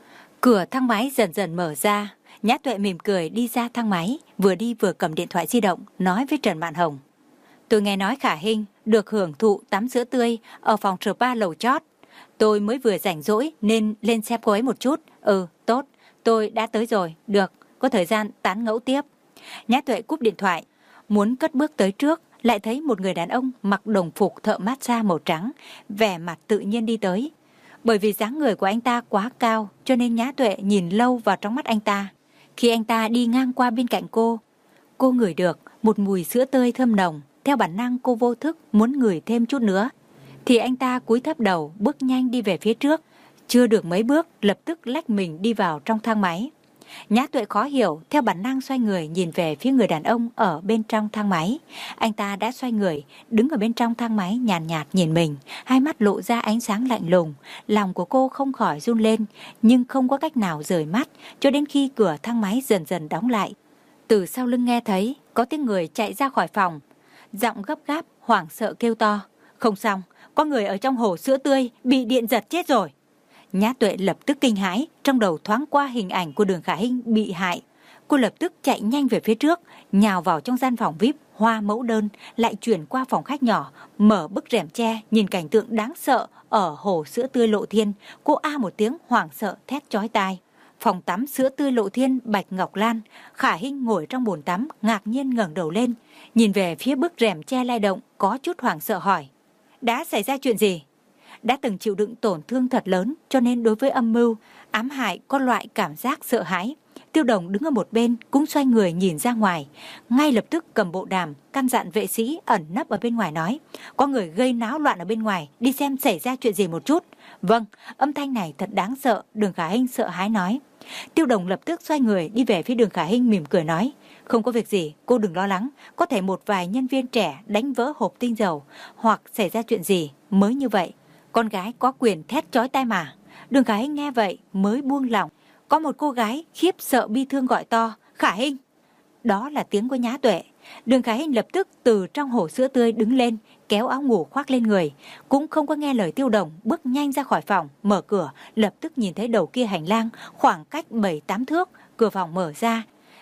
Cửa thang máy dần dần mở ra, Nhã Tuệ mỉm cười đi ra thang máy, vừa đi vừa cầm điện thoại di động, nói với Trần Mạn Hồng. Tôi nghe nói Khả Hinh được hưởng thụ tắm sữa tươi ở phòng spa lầu chót. Tôi mới vừa rảnh rỗi nên lên xem cô ấy một chút. Ừ, tốt, tôi đã tới rồi, được, có thời gian tán ngẫu tiếp. Nhã Tuệ cúp điện thoại, muốn cất bước tới trước, lại thấy một người đàn ông mặc đồng phục thợ massage màu trắng, vẻ mặt tự nhiên đi tới. Bởi vì dáng người của anh ta quá cao, cho nên Nhã Tuệ nhìn lâu vào trong mắt anh ta. Khi anh ta đi ngang qua bên cạnh cô, cô ngửi được một mùi sữa tươi thơm nồng. Theo bản năng cô vô thức muốn ngửi thêm chút nữa, thì anh ta cúi thấp đầu bước nhanh đi về phía trước. Chưa được mấy bước lập tức lách mình đi vào trong thang máy. Nhã Tuệ khó hiểu, theo bản năng xoay người nhìn về phía người đàn ông ở bên trong thang máy. Anh ta đã xoay người, đứng ở bên trong thang máy nhàn nhạt, nhạt nhìn mình, hai mắt lộ ra ánh sáng lạnh lùng. Lòng của cô không khỏi run lên, nhưng không có cách nào rời mắt, cho đến khi cửa thang máy dần dần đóng lại. Từ sau lưng nghe thấy có tiếng người chạy ra khỏi phòng, giọng gấp gáp, hoảng sợ kêu to, không xong, có người ở trong hồ sữa tươi bị điện giật chết rồi. Nhã Tuệ lập tức kinh hãi, trong đầu thoáng qua hình ảnh của Đường Khả Hinh bị hại. Cô lập tức chạy nhanh về phía trước, nhào vào trong gian phòng vi ai pi hoa mẫu đơn, lại chuyển qua phòng khách nhỏ, mở bức rèm che, nhìn cảnh tượng đáng sợ ở hồ sữa tươi Lộ Thiên. Cô a một tiếng hoảng sợ thét chói tai. Phòng tắm sữa tươi Lộ Thiên Bạch Ngọc Lan, Khả Hinh ngồi trong bồn tắm, ngạc nhiên ngẩng đầu lên, nhìn về phía bức rèm che lay động, có chút hoảng sợ hỏi, đã xảy ra chuyện gì? Đã từng chịu đựng tổn thương thật lớn, cho nên đối với âm mưu, ám hại có loại cảm giác sợ hãi. Tiêu Đồng đứng ở một bên cũng xoay người nhìn ra ngoài, ngay lập tức cầm bộ đàm căn dặn vệ sĩ ẩn nấp ở bên ngoài nói, có người gây náo loạn ở bên ngoài, đi xem xảy ra chuyện gì một chút. Vâng, âm thanh này thật đáng sợ, Đường Khả Hinh sợ hãi nói. Tiêu Đồng lập tức xoay người đi về phía Đường Khả Hinh mỉm cười nói, không có việc gì, cô đừng lo lắng, có thể một vài nhân viên trẻ đánh vỡ hộp tinh dầu, hoặc xảy ra chuyện gì, mới như vậy. Con gái có quyền thét chói tai mà. Đường Khả Hinh nghe vậy mới buông lỏng. Có một cô gái khiếp sợ bi thương gọi to, Khả Hinh. Đó là tiếng của Nhã Tuệ. Đường Khả Hinh lập tức từ trong hồ sữa tươi đứng lên, kéo áo ngủ khoác lên người, cũng không có nghe lời Tiêu Đồng, bước nhanh ra khỏi phòng, mở cửa, lập tức nhìn thấy đầu kia hành lang, khoảng cách bảy tám thước, cửa phòng mở ra.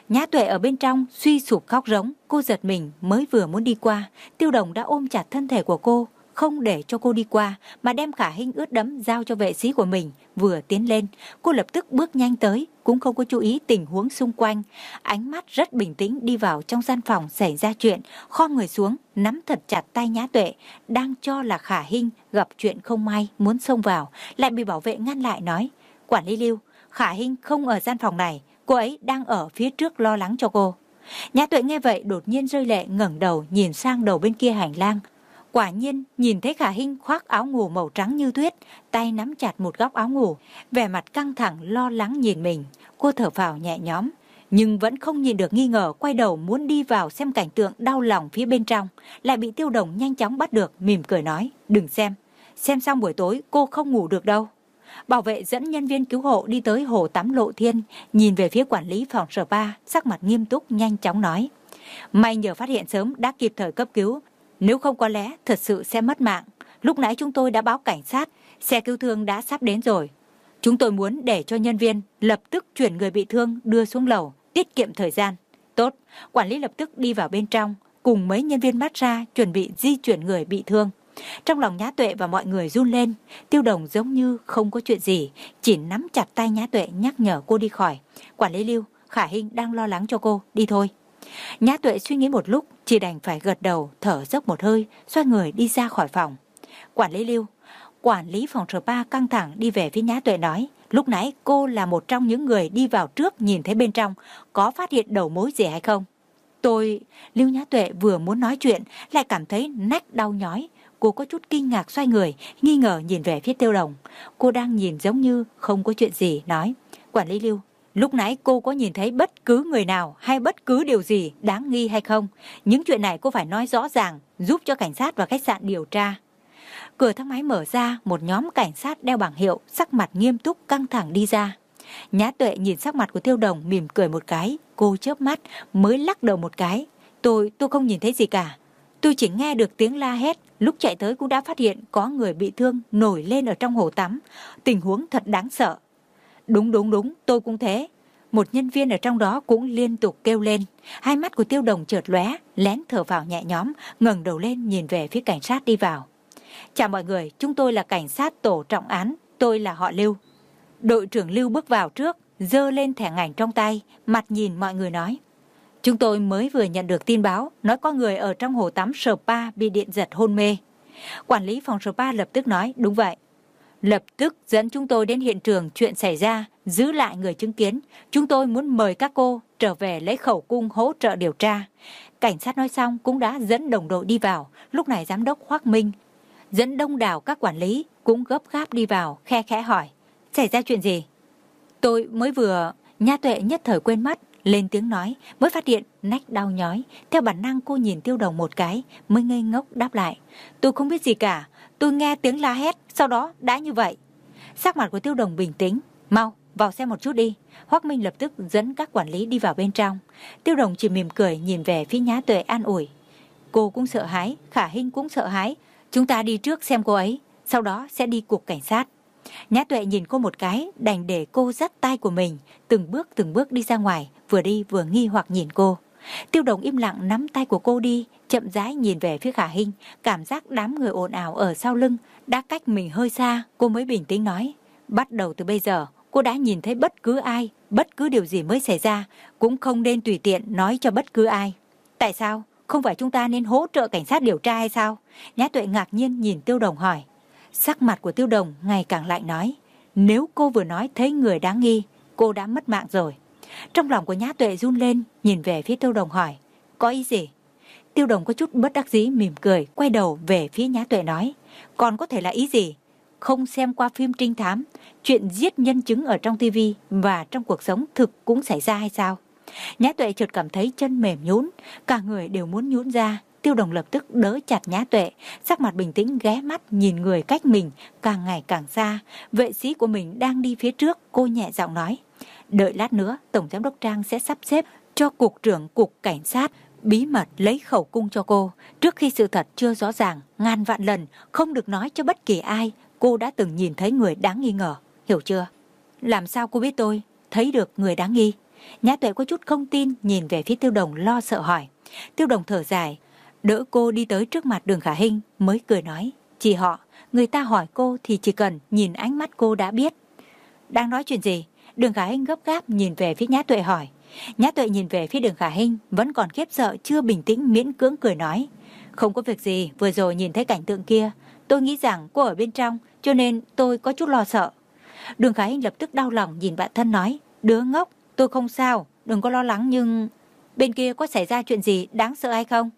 Nhã Tuệ ở bên trong suy sụp khóc rống. Cô giật mình, mới vừa muốn đi qua, Tiêu Đồng đã ôm chặt thân thể của cô, không để cho cô đi qua, mà đem Khả Hinh ướt đẫm giao cho vệ sĩ của mình. Vừa tiến lên, cô lập tức bước nhanh tới, cũng không có chú ý tình huống xung quanh, ánh mắt rất bình tĩnh đi vào trong gian phòng xảy ra chuyện, khom người xuống, nắm thật chặt tay Nhã Tuệ, đang cho là Khả Hinh gặp chuyện không may muốn xông vào, lại bị bảo vệ ngăn lại, nói: "Quản lý Lưu, Khả Hinh không ở gian phòng này, cô ấy đang ở phía trước lo lắng cho cô." Nhã Tuệ nghe vậy đột nhiên rơi lệ, ngẩng đầu nhìn sang đầu bên kia hành lang. Quả nhiên nhìn thấy Khả Hinh khoác áo ngủ màu trắng như tuyết, tay nắm chặt một góc áo ngủ, vẻ mặt căng thẳng lo lắng nhìn mình. Cô thở phào nhẹ nhõm, nhưng vẫn không nhìn được nghi ngờ, quay đầu muốn đi vào xem cảnh tượng đau lòng phía bên trong, lại bị Tiêu Đồng nhanh chóng bắt được, mỉm cười nói: "Đừng xem, xem xong buổi tối cô không ngủ được đâu." Bảo vệ dẫn nhân viên cứu hộ đi tới hồ tắm Lộ Thiên, nhìn về phía quản lý phòng spa, sắc mặt nghiêm túc nhanh chóng nói: "May nhờ phát hiện sớm đã kịp thời cấp cứu, nếu không có lẽ thật sự sẽ mất mạng. Lúc nãy chúng tôi đã báo cảnh sát, xe cứu thương đã sắp đến rồi. Chúng tôi muốn để cho nhân viên lập tức chuyển người bị thương đưa xuống lầu, tiết kiệm thời gian." "Tốt." Quản lý lập tức đi vào bên trong, cùng mấy nhân viên massage chuẩn bị di chuyển người bị thương. Trong lòng Nhã Tuệ và mọi người run lên. Tiêu Đồng giống như không có chuyện gì, chỉ nắm chặt tay Nhã Tuệ nhắc nhở cô đi khỏi. "Quản lý Lưu, Khả Hinh đang lo lắng cho cô, đi thôi." Nhã Tuệ suy nghĩ một lúc, chỉ đành phải gật đầu, thở dốc một hơi, xoay người đi ra khỏi phòng. "Quản lý Lưu." Quản lý phòng spa căng thẳng đi về phía Nhã Tuệ nói: "Lúc nãy cô là một trong những người đi vào trước, nhìn thấy bên trong, có phát hiện đầu mối gì hay không?" "Tôi..." Lưu Nhã Tuệ vừa muốn nói chuyện, lại cảm thấy nách đau nhói. Cô có chút kinh ngạc xoay người, nghi ngờ nhìn về phía Tiêu Đồng. Cô đang nhìn giống như không có chuyện gì, nói: "Quản lý Lưu, lúc nãy cô có nhìn thấy bất cứ người nào hay bất cứ điều gì đáng nghi hay không? Những chuyện này cô phải nói rõ ràng, giúp cho cảnh sát và khách sạn điều tra." Cửa thang máy mở ra, một nhóm cảnh sát đeo bảng hiệu, sắc mặt nghiêm túc căng thẳng đi ra. Nhã Tuệ nhìn sắc mặt của Tiêu Đồng, mỉm cười một cái, cô chớp mắt mới lắc đầu một cái: Tôi, tôi không nhìn thấy gì cả. Tôi chỉ nghe được tiếng la hét, lúc chạy tới cũng đã phát hiện có người bị thương nổi lên ở trong hồ tắm. Tình huống thật đáng sợ." "Đúng đúng đúng, tôi cũng thế." Một nhân viên ở trong đó cũng liên tục kêu lên. Hai mắt của Tiêu Đồng chợt lóe, lén thở phào nhẹ nhõm, ngẩng đầu lên nhìn về phía cảnh sát đi vào. "Chào mọi người, chúng tôi là cảnh sát tổ trọng án, tôi là họ Lưu." Đội trưởng Lưu bước vào trước, giơ lên thẻ ngành trong tay, mặt nhìn mọi người nói: "Chúng tôi mới vừa nhận được tin báo, nói có người ở trong hồ tắm spa bị điện giật hôn mê." Quản lý phòng spa lập tức nói: "Đúng vậy." "Lập tức dẫn chúng tôi đến hiện trường chuyện xảy ra, giữ lại người chứng kiến. Chúng tôi muốn mời các cô trở về lấy khẩu cung hỗ trợ điều tra." Cảnh sát nói xong cũng đã dẫn đồng đội đi vào. Lúc này giám đốc Hoắc Minh dẫn đông đảo các quản lý cũng gấp gáp đi vào, khe khẽ hỏi: "Xảy ra chuyện gì?" "Tôi mới vừa..." Nha Tuệ nhất thời quên mất, lên tiếng nói, mới phát hiện nách đau nhói. Theo bản năng cô nhìn Tiêu Đồng một cái, mới ngây ngốc đáp lại: "Tôi không biết gì cả, tôi nghe tiếng la hét, sau đó đã như vậy." Sắc mặt của Tiêu Đồng bình tĩnh: "Mau, vào xem một chút đi." Hoắc Minh lập tức dẫn các quản lý đi vào bên trong. Tiêu Đồng chỉ mỉm cười nhìn về phía Nhã Tuệ an ủi: "Cô cũng sợ hãi, Khả Hinh cũng sợ hãi. Chúng ta đi trước xem cô ấy, sau đó sẽ đi cục cảnh sát." Nhã Tuệ nhìn cô một cái, đành để cô dắt tay của mình, từng bước từng bước đi ra ngoài, vừa đi vừa nghi hoặc nhìn cô. Tiêu Đồng im lặng nắm tay của cô đi, chậm rãi nhìn về phía Khả Hinh, cảm giác đám người ồn ào ở sau lưng đã cách mình hơi xa, cô mới bình tĩnh nói: "Bắt đầu từ bây giờ, cô đã nhìn thấy bất cứ ai, bất cứ điều gì mới xảy ra, cũng không nên tùy tiện nói cho bất cứ ai." "Tại sao? Không phải chúng ta nên hỗ trợ cảnh sát điều tra hay sao?" Nhã Tuệ ngạc nhiên nhìn Tiêu Đồng hỏi. Sắc mặt của Tiêu Đồng ngày càng lạnh nói: "Nếu cô vừa nói thấy người đáng nghi, cô đã mất mạng rồi." Trong lòng của Nhã Tuệ run lên, nhìn về phía Tiêu Đồng hỏi: "Có ý gì?" Tiêu Đồng có chút bất đắc dĩ mỉm cười, quay đầu về phía Nhã Tuệ nói: "Còn có thể là ý gì? Không xem qua phim trinh thám, chuyện giết nhân chứng ở trong tivi và trong cuộc sống thực cũng xảy ra hay sao?" Nhã Tuệ chợt cảm thấy chân mềm nhũn, cả người đều muốn nhũn ra. Tiêu Đồng lập tức đỡ chặt Nhã Tuệ, sắc mặt bình tĩnh ghé mắt nhìn người cách mình càng ngày càng xa. Vệ sĩ của mình đang đi phía trước, cô nhẹ giọng nói: "Đợi lát nữa Tổng Giám đốc Trang sẽ sắp xếp cho Cục trưởng Cục Cảnh sát bí mật lấy khẩu cung cho cô. Trước khi sự thật chưa rõ ràng, ngàn vạn lần không được nói cho bất kỳ ai cô đã từng nhìn thấy người đáng nghi ngờ, hiểu chưa?" "Làm sao cô biết tôi thấy được người đáng nghi?" Nhã Tuệ có chút không tin nhìn về phía Tiêu Đồng lo sợ hỏi. Tiêu Đồng thở dài, đỡ cô đi tới trước mặt Đường Khả Hinh mới cười nói, chị họ, người ta hỏi cô thì chỉ cần nhìn ánh mắt cô đã biết. Đang nói chuyện gì? Đường Khả Hinh gấp gáp nhìn về phía Nhã Tuệ hỏi. Nhã Tuệ nhìn về phía Đường Khả Hinh vẫn còn khiếp sợ chưa bình tĩnh, miễn cưỡng cười nói, không có việc gì, vừa rồi nhìn thấy cảnh tượng kia, tôi nghĩ rằng cô ở bên trong cho nên tôi có chút lo sợ. Đường Khả Hinh lập tức đau lòng nhìn bạn thân nói, đứa ngốc, tôi không sao, đừng có lo lắng, nhưng bên kia có xảy ra chuyện gì đáng sợ hay không?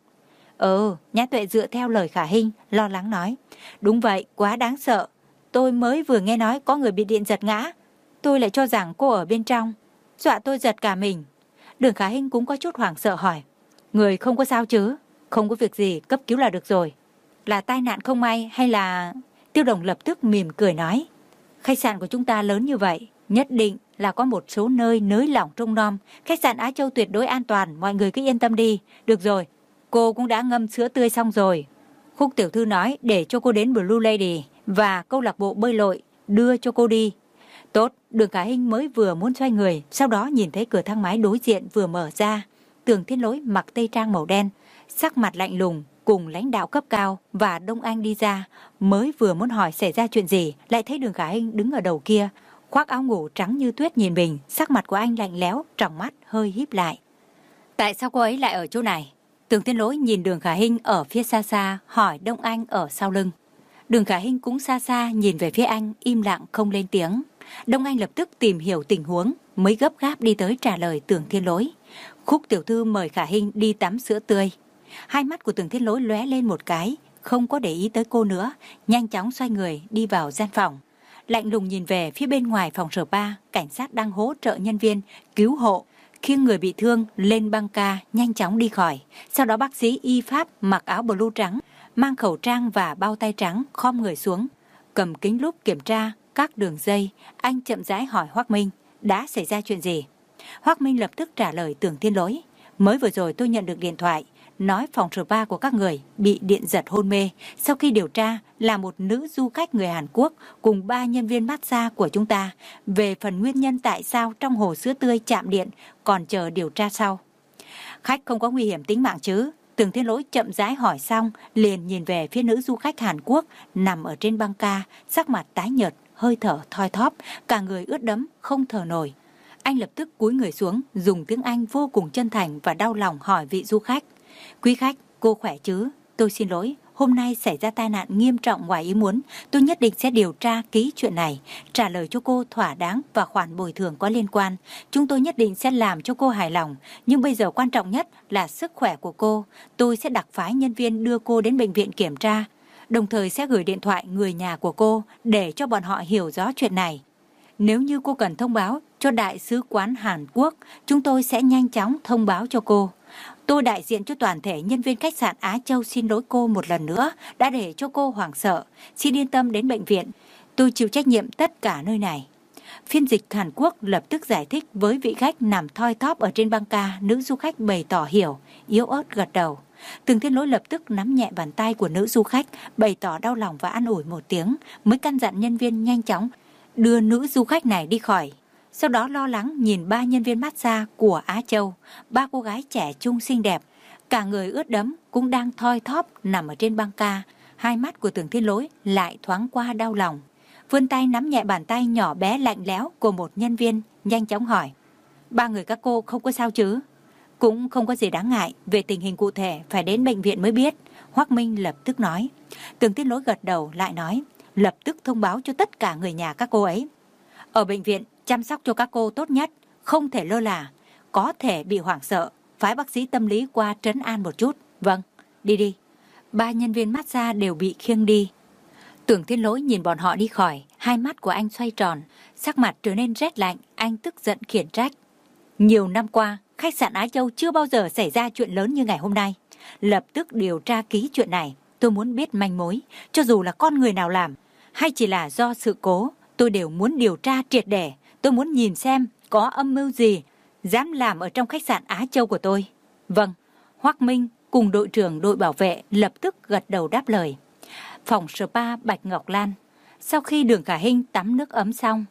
Ừ, Nhã Tuệ dựa theo lời Khả Hinh lo lắng nói, đúng vậy, quá đáng sợ. Tôi mới vừa nghe nói có người bị điện giật ngã, tôi lại cho rằng cô ở bên trong, dọa tôi giật cả mình. Đường Khả Hinh cũng có chút hoảng sợ hỏi, người không có sao chứ? Không có việc gì, cấp cứu là được rồi. Là tai nạn không may hay là... Tiêu Đồng lập tức mỉm cười nói, khách sạn của chúng ta lớn như vậy, nhất định là có một số nơi nới lỏng trông nom. Khách sạn Á Châu tuyệt đối an toàn, mọi người cứ yên tâm đi. Được rồi, cô cũng đã ngâm sữa tươi xong rồi. Khúc tiểu thư nói để cho cô đến Blue Lady và câu lạc bộ bơi lội đưa cho cô đi. Tốt, Đường Khả Hinh mới vừa muốn xoay người, sau đó nhìn thấy cửa thang máy đối diện vừa mở ra. Tưởng Thiên Lỗi mặc tây trang màu đen, sắc mặt lạnh lùng, cùng lãnh đạo cấp cao và Đông Anh đi ra, mới vừa muốn hỏi xảy ra chuyện gì, lại thấy Đường Khả Hinh đứng ở đầu kia, khoác áo ngủ trắng như tuyết nhìn mình, sắc mặt của anh lạnh lẽo, tròng mắt hơi híp lại. Tại sao cô ấy lại ở chỗ này? Tưởng Thiên Lỗi nhìn Đường Khả Hinh ở phía xa xa, hỏi Đông Anh ở sau lưng. Đường Khả Hinh cũng xa xa nhìn về phía anh, im lặng không lên tiếng. Đông Anh lập tức tìm hiểu tình huống, mới gấp gáp đi tới trả lời Tưởng Thiên Lỗi. Khúc tiểu thư mời Khả Hinh đi tắm sữa tươi. Hai mắt của Tưởng Thiên Lỗi lóe lên một cái, không có để ý tới cô nữa, nhanh chóng xoay người đi vào gian phòng. Lạnh lùng nhìn về phía bên ngoài phòng spa, cảnh sát đang hỗ trợ nhân viên cứu hộ, khiêng người bị thương lên băng ca, nhanh chóng đi khỏi. Sau đó bác sĩ y pháp mặc áo blue trắng, mang khẩu trang và bao tay trắng, khom người xuống, cầm kính lúp kiểm tra các đường dây. Anh chậm rãi hỏi Hoắc Minh, đã xảy ra chuyện gì? Hoắc Minh lập tức trả lời Tưởng Thiên Lỗi, mới vừa rồi tôi nhận được điện thoại, nói phòng spa của các người bị điện giật hôn mê. Sau khi điều tra là một nữ du khách người Hàn Quốc cùng ba nhân viên massage của chúng ta. Về phần nguyên nhân tại sao trong hồ sữa tươi chạm điện còn chờ điều tra sau. Khách không có nguy hiểm tính mạng chứ? Tưởng Thiên Lỗi chậm rãi hỏi xong, liền nhìn về phía nữ du khách Hàn Quốc nằm ở trên băng ca, sắc mặt tái nhợt, hơi thở thoi thóp, cả người ướt đẫm, không thở nổi. Anh lập tức cúi người xuống, dùng tiếng Anh vô cùng chân thành và đau lòng hỏi vị du khách. Quý khách, cô khỏe chứ? Tôi xin lỗi, hôm nay xảy ra tai nạn nghiêm trọng ngoài ý muốn. Tôi nhất định sẽ điều tra kỹ chuyện này, trả lời cho cô thỏa đáng và khoản bồi thường có liên quan. Chúng tôi nhất định sẽ làm cho cô hài lòng. Nhưng bây giờ quan trọng nhất là sức khỏe của cô. Tôi sẽ đặc phái nhân viên đưa cô đến bệnh viện kiểm tra, đồng thời sẽ gửi điện thoại người nhà của cô để cho bọn họ hiểu rõ chuyện này. Nếu như cô cần thông báo cho Đại sứ quán Hàn Quốc, chúng tôi sẽ nhanh chóng thông báo cho cô. Tôi đại diện cho toàn thể nhân viên khách sạn Á Châu xin lỗi cô một lần nữa, đã để cho cô hoảng sợ. Xin yên tâm đến bệnh viện, tôi chịu trách nhiệm tất cả nơi này. Phiên dịch Hàn Quốc lập tức giải thích với vị khách nằm thoi thóp ở trên băng ca. Nữ du khách bày tỏ hiểu, yếu ớt gật đầu. Tưởng Thiên Lỗi lập tức nắm nhẹ bàn tay của nữ du khách, bày tỏ đau lòng và an ủi một tiếng, mới căn dặn nhân viên nhanh chóng đưa nữ du khách này đi khỏi. Sau đó lo lắng nhìn ba nhân viên massage của Á Châu, ba cô gái trẻ trung xinh đẹp, cả người ướt đẫm cũng đang thoi thóp nằm ở trên băng ca. Hai mắt của Tưởng Thiên Lỗi lại thoáng qua đau lòng, vươn tay nắm nhẹ bàn tay nhỏ bé lạnh lẽo của một nhân viên, nhanh chóng hỏi, ba người các cô không có sao chứ? Cũng không có gì đáng ngại, về tình hình cụ thể phải đến bệnh viện mới biết, Hoắc Minh lập tức nói. Tưởng Thiên Lỗi gật đầu lại nói, lập tức thông báo cho tất cả người nhà các cô ấy. Ở bệnh viện chăm sóc cho các cô tốt nhất, không thể lơ là, có thể bị hoảng sợ, phái bác sĩ tâm lý qua trấn an một chút. Vâng, đi đi. Ba nhân viên massage đều bị khiêng đi. Tưởng Thiên Lỗi nhìn bọn họ đi khỏi, hai mắt của anh xoay tròn, sắc mặt trở nên rét lạnh, anh tức giận khiển trách. Nhiều năm qua, khách sạn Á Châu chưa bao giờ xảy ra chuyện lớn như ngày hôm nay. Lập tức điều tra kỹ chuyện này, tôi muốn biết manh mối, cho dù là con người nào làm, hay chỉ là do sự cố, tôi đều muốn điều tra triệt để. Tôi muốn nhìn xem có âm mưu gì dám làm ở trong khách sạn Á Châu của tôi. Vâng, Hoắc Minh cùng đội trưởng đội bảo vệ lập tức gật đầu đáp lời. Phòng spa Bạch Ngọc Lan. Sau khi Đường Khả Hinh tắm nước ấm xong,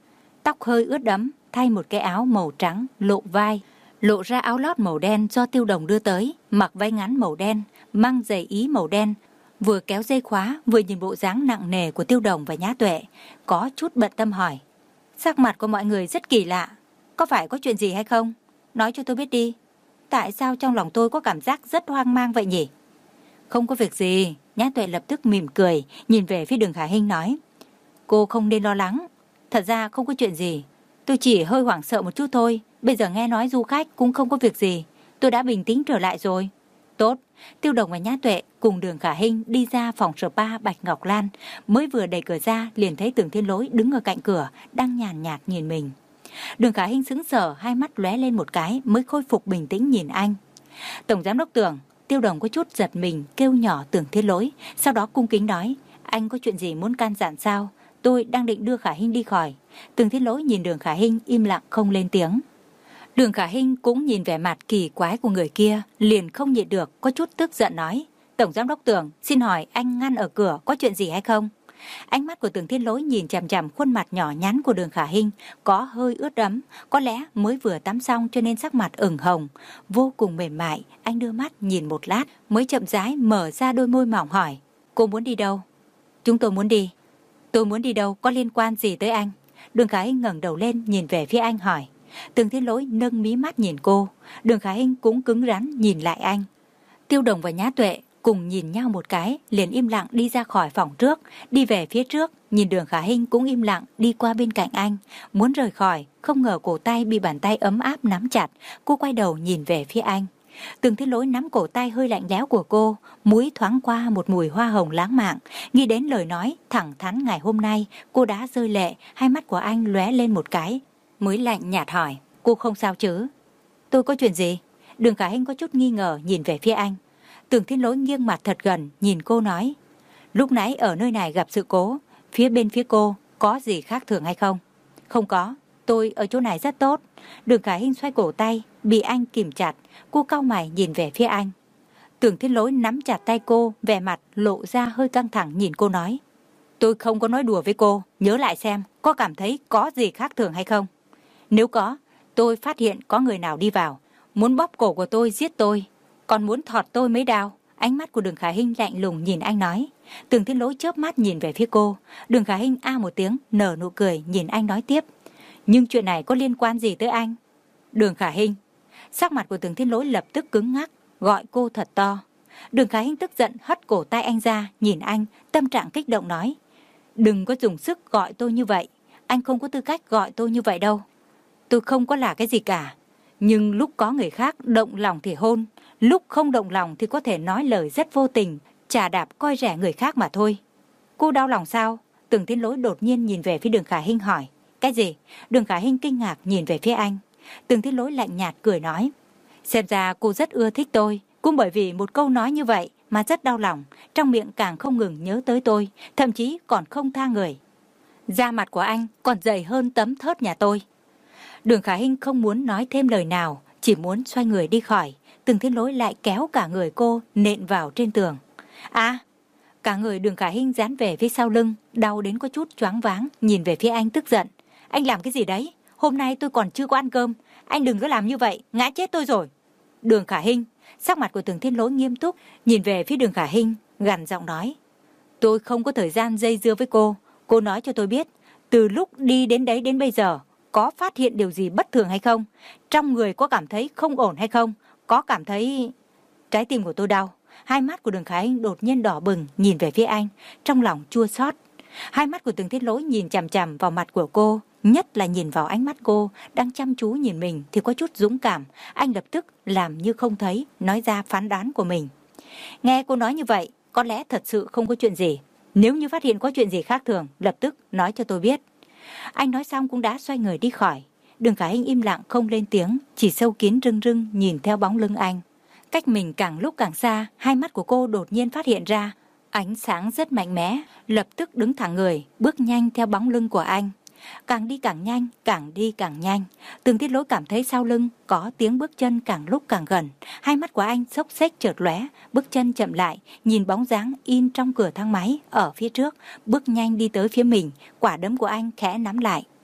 tóc hơi ướt đẫm, thay một cái áo màu trắng lộ vai, lộ ra áo lót màu đen do Tiêu Đồng đưa tới, mặc váy ngắn màu đen, mang giày ý màu đen, vừa kéo dây khóa, vừa nhìn bộ dáng nặng nề của Tiêu Đồng và Nhã Tuệ, có chút bận tâm hỏi: sắc mặt của mọi người rất kỳ lạ, có phải có chuyện gì hay không? Nói cho tôi biết đi. Tại sao trong lòng tôi có cảm giác rất hoang mang vậy nhỉ? Không có việc gì. Nhã Tuệ lập tức mỉm cười, nhìn về phía Đường Khả Hinh nói: cô không nên lo lắng. Thật ra không có chuyện gì, tôi chỉ hơi hoảng sợ một chút thôi. Bây giờ nghe nói du khách cũng không có việc gì, tôi đã bình tĩnh trở lại rồi. Tốt. Tiêu Đồng và Nhã Tuệ cùng Đường Khả Hinh đi ra phòng spa Bạch Ngọc Lan. Mới vừa đẩy cửa ra liền thấy Tưởng Thiên Lỗi đứng ở cạnh cửa, đang nhàn nhạt nhìn mình. Đường Khả Hinh sững sờ, hai mắt lóe lên một cái mới khôi phục bình tĩnh nhìn anh. Tổng giám đốc Tưởng. Tiêu Đồng có chút giật mình, kêu nhỏ Tưởng Thiên Lỗi, sau đó cung kính nói: anh có chuyện gì muốn can dặn sao? Tôi đang định đưa Khả Hinh đi khỏi. Tưởng Thiên Lỗi nhìn Đường Khả Hinh im lặng không lên tiếng. Đường Khả Hinh cũng nhìn vẻ mặt kỳ quái của người kia, liền không nhịn được, có chút tức giận nói: tổng giám đốc Tưởng, xin hỏi anh ngăn ở cửa có chuyện gì hay không? Ánh mắt của Tưởng Thiên Lỗi nhìn chằm chằm khuôn mặt nhỏ nhắn của Đường Khả Hinh, có hơi ướt đẫm, có lẽ mới vừa tắm xong cho nên sắc mặt ửng hồng, vô cùng mềm mại. Anh đưa mắt nhìn một lát, mới chậm rãi mở ra đôi môi mỏng hỏi: cô muốn đi đâu? Chúng tôi muốn đi. Tôi muốn đi đâu có liên quan gì tới anh? Đường Khả Hinh ngẩng đầu lên nhìn về phía anh hỏi. Tưởng Thiên Lỗi nâng mí mắt nhìn cô. Đường Khả Hinh cũng cứng rắn nhìn lại anh. Tiêu Đồng và Nhã Tuệ cùng nhìn nhau một cái, liền im lặng đi ra khỏi phòng trước, đi về phía trước. Nhìn Đường Khả Hinh cũng im lặng đi qua bên cạnh anh, muốn rời khỏi, không ngờ cổ tay bị bàn tay ấm áp nắm chặt. Cô quay đầu nhìn về phía anh. Tưởng Thiên Lỗi nắm cổ tay hơi lạnh lẽo của cô, mũi thoáng qua một mùi hoa hồng lãng mạn. Nghĩ đến lời nói thẳng thắn ngày hôm nay, cô đã rơi lệ. Hai mắt của anh lóe lên một cái, mới lạnh nhạt hỏi: cô không sao chứ? Tôi có chuyện gì? Đường Khả Hinh có chút nghi ngờ nhìn về phía anh. Tưởng Thiên Lỗi nghiêng mặt thật gần nhìn cô nói: lúc nãy ở nơi này gặp sự cố, phía bên phía cô có gì khác thường hay không? Không có, tôi ở chỗ này rất tốt. Đường Khả Hinh xoay cổ tay, bị anh kìm chặt. Cô cau mày nhìn về phía anh. Tưởng Thiên Lỗi nắm chặt tay cô, vẻ mặt lộ ra hơi căng thẳng nhìn cô nói: tôi không có nói đùa với cô, nhớ lại xem có cảm thấy có gì khác thường hay không. Nếu có, tôi phát hiện có người nào đi vào, muốn bóp cổ của tôi giết tôi, còn muốn thọt tôi mấy đao. Ánh mắt của Đường Khả Hinh lạnh lùng nhìn anh nói. Tưởng Thiên Lỗi chớp mắt nhìn về phía cô. Đường Khả Hinh a một tiếng, nở nụ cười nhìn anh nói tiếp: nhưng chuyện này có liên quan gì tới anh? Đường Khả Hinh. Sắc mặt của Tưởng Thiên Lỗi lập tức cứng ngắc, gọi cô thật to. Đường Khả Hinh tức giận hất cổ tay anh ra, nhìn anh, tâm trạng kích động nói: đừng có dùng sức gọi tôi như vậy, anh không có tư cách gọi tôi như vậy đâu. Tôi không có là cái gì cả, nhưng lúc có người khác động lòng thì hôn, lúc không động lòng thì có thể nói lời rất vô tình, chà đạp coi rẻ người khác mà thôi. Cô đau lòng sao? Tưởng Thiên Lỗi đột nhiên nhìn về phía Đường Khả Hinh hỏi. Cái gì? Đường Khả Hinh kinh ngạc nhìn về phía anh. Tưởng Thiên Lỗi lạnh nhạt cười nói: xem ra cô rất ưa thích tôi, cũng bởi vì một câu nói như vậy mà rất đau lòng, trong miệng càng không ngừng nhớ tới tôi, thậm chí còn không tha người. Da mặt của anh còn dày hơn tấm thớt nhà tôi. Đường Khả Hinh không muốn nói thêm lời nào, chỉ muốn xoay người đi khỏi. Tưởng Thiên Lỗi lại kéo cả người cô nện vào trên tường. À! Cả người Đường Khả Hinh dán về phía sau lưng, đau đến có chút choáng váng, nhìn về phía anh tức giận. Anh làm cái gì đấy? Hôm nay tôi còn chưa có ăn cơm, anh đừng có làm như vậy, ngã chết tôi rồi. Đường Khả Hinh. Sắc mặt của Tưởng Thiên Lỗi nghiêm túc, nhìn về phía Đường Khả Hinh, gằn giọng nói: tôi không có thời gian dây dưa với cô. Cô nói cho tôi biết, từ lúc đi đến đấy đến bây giờ, có phát hiện điều gì bất thường hay không? Trong người có cảm thấy không ổn hay không? Có cảm thấy... Trái tim của tôi đau. Hai mắt của Đường Khả Hinh đột nhiên đỏ bừng, nhìn về phía anh, trong lòng chua xót. Hai mắt của Tưởng Thiên Lỗi nhìn chằm chằm vào mặt của cô, nhất là nhìn vào ánh mắt cô đang chăm chú nhìn mình thì có chút dũng cảm. Anh lập tức làm như không thấy, nói ra phán đoán của mình. Nghe cô nói như vậy, có lẽ thật sự không có chuyện gì. Nếu như phát hiện có chuyện gì khác thường, lập tức nói cho tôi biết. Anh nói xong cũng đã xoay người đi khỏi. Đường Khả Hinh im lặng không lên tiếng, chỉ sâu kín rưng rưng nhìn theo bóng lưng anh. Cách mình càng lúc càng xa, hai mắt của cô đột nhiên phát hiện ra ánh sáng rất mạnh mẽ, lập tức đứng thẳng người, bước nhanh theo bóng lưng của anh. Càng đi càng nhanh, càng đi càng nhanh. Tưởng Thiên Lỗi cảm thấy sau lưng có tiếng bước chân càng lúc càng gần. Hai mắt của anh xốc xếch chợt lóe, bước chân chậm lại, nhìn bóng dáng in trong cửa thang máy ở phía trước, bước nhanh đi tới phía mình, quả đấm của anh khẽ nắm lại.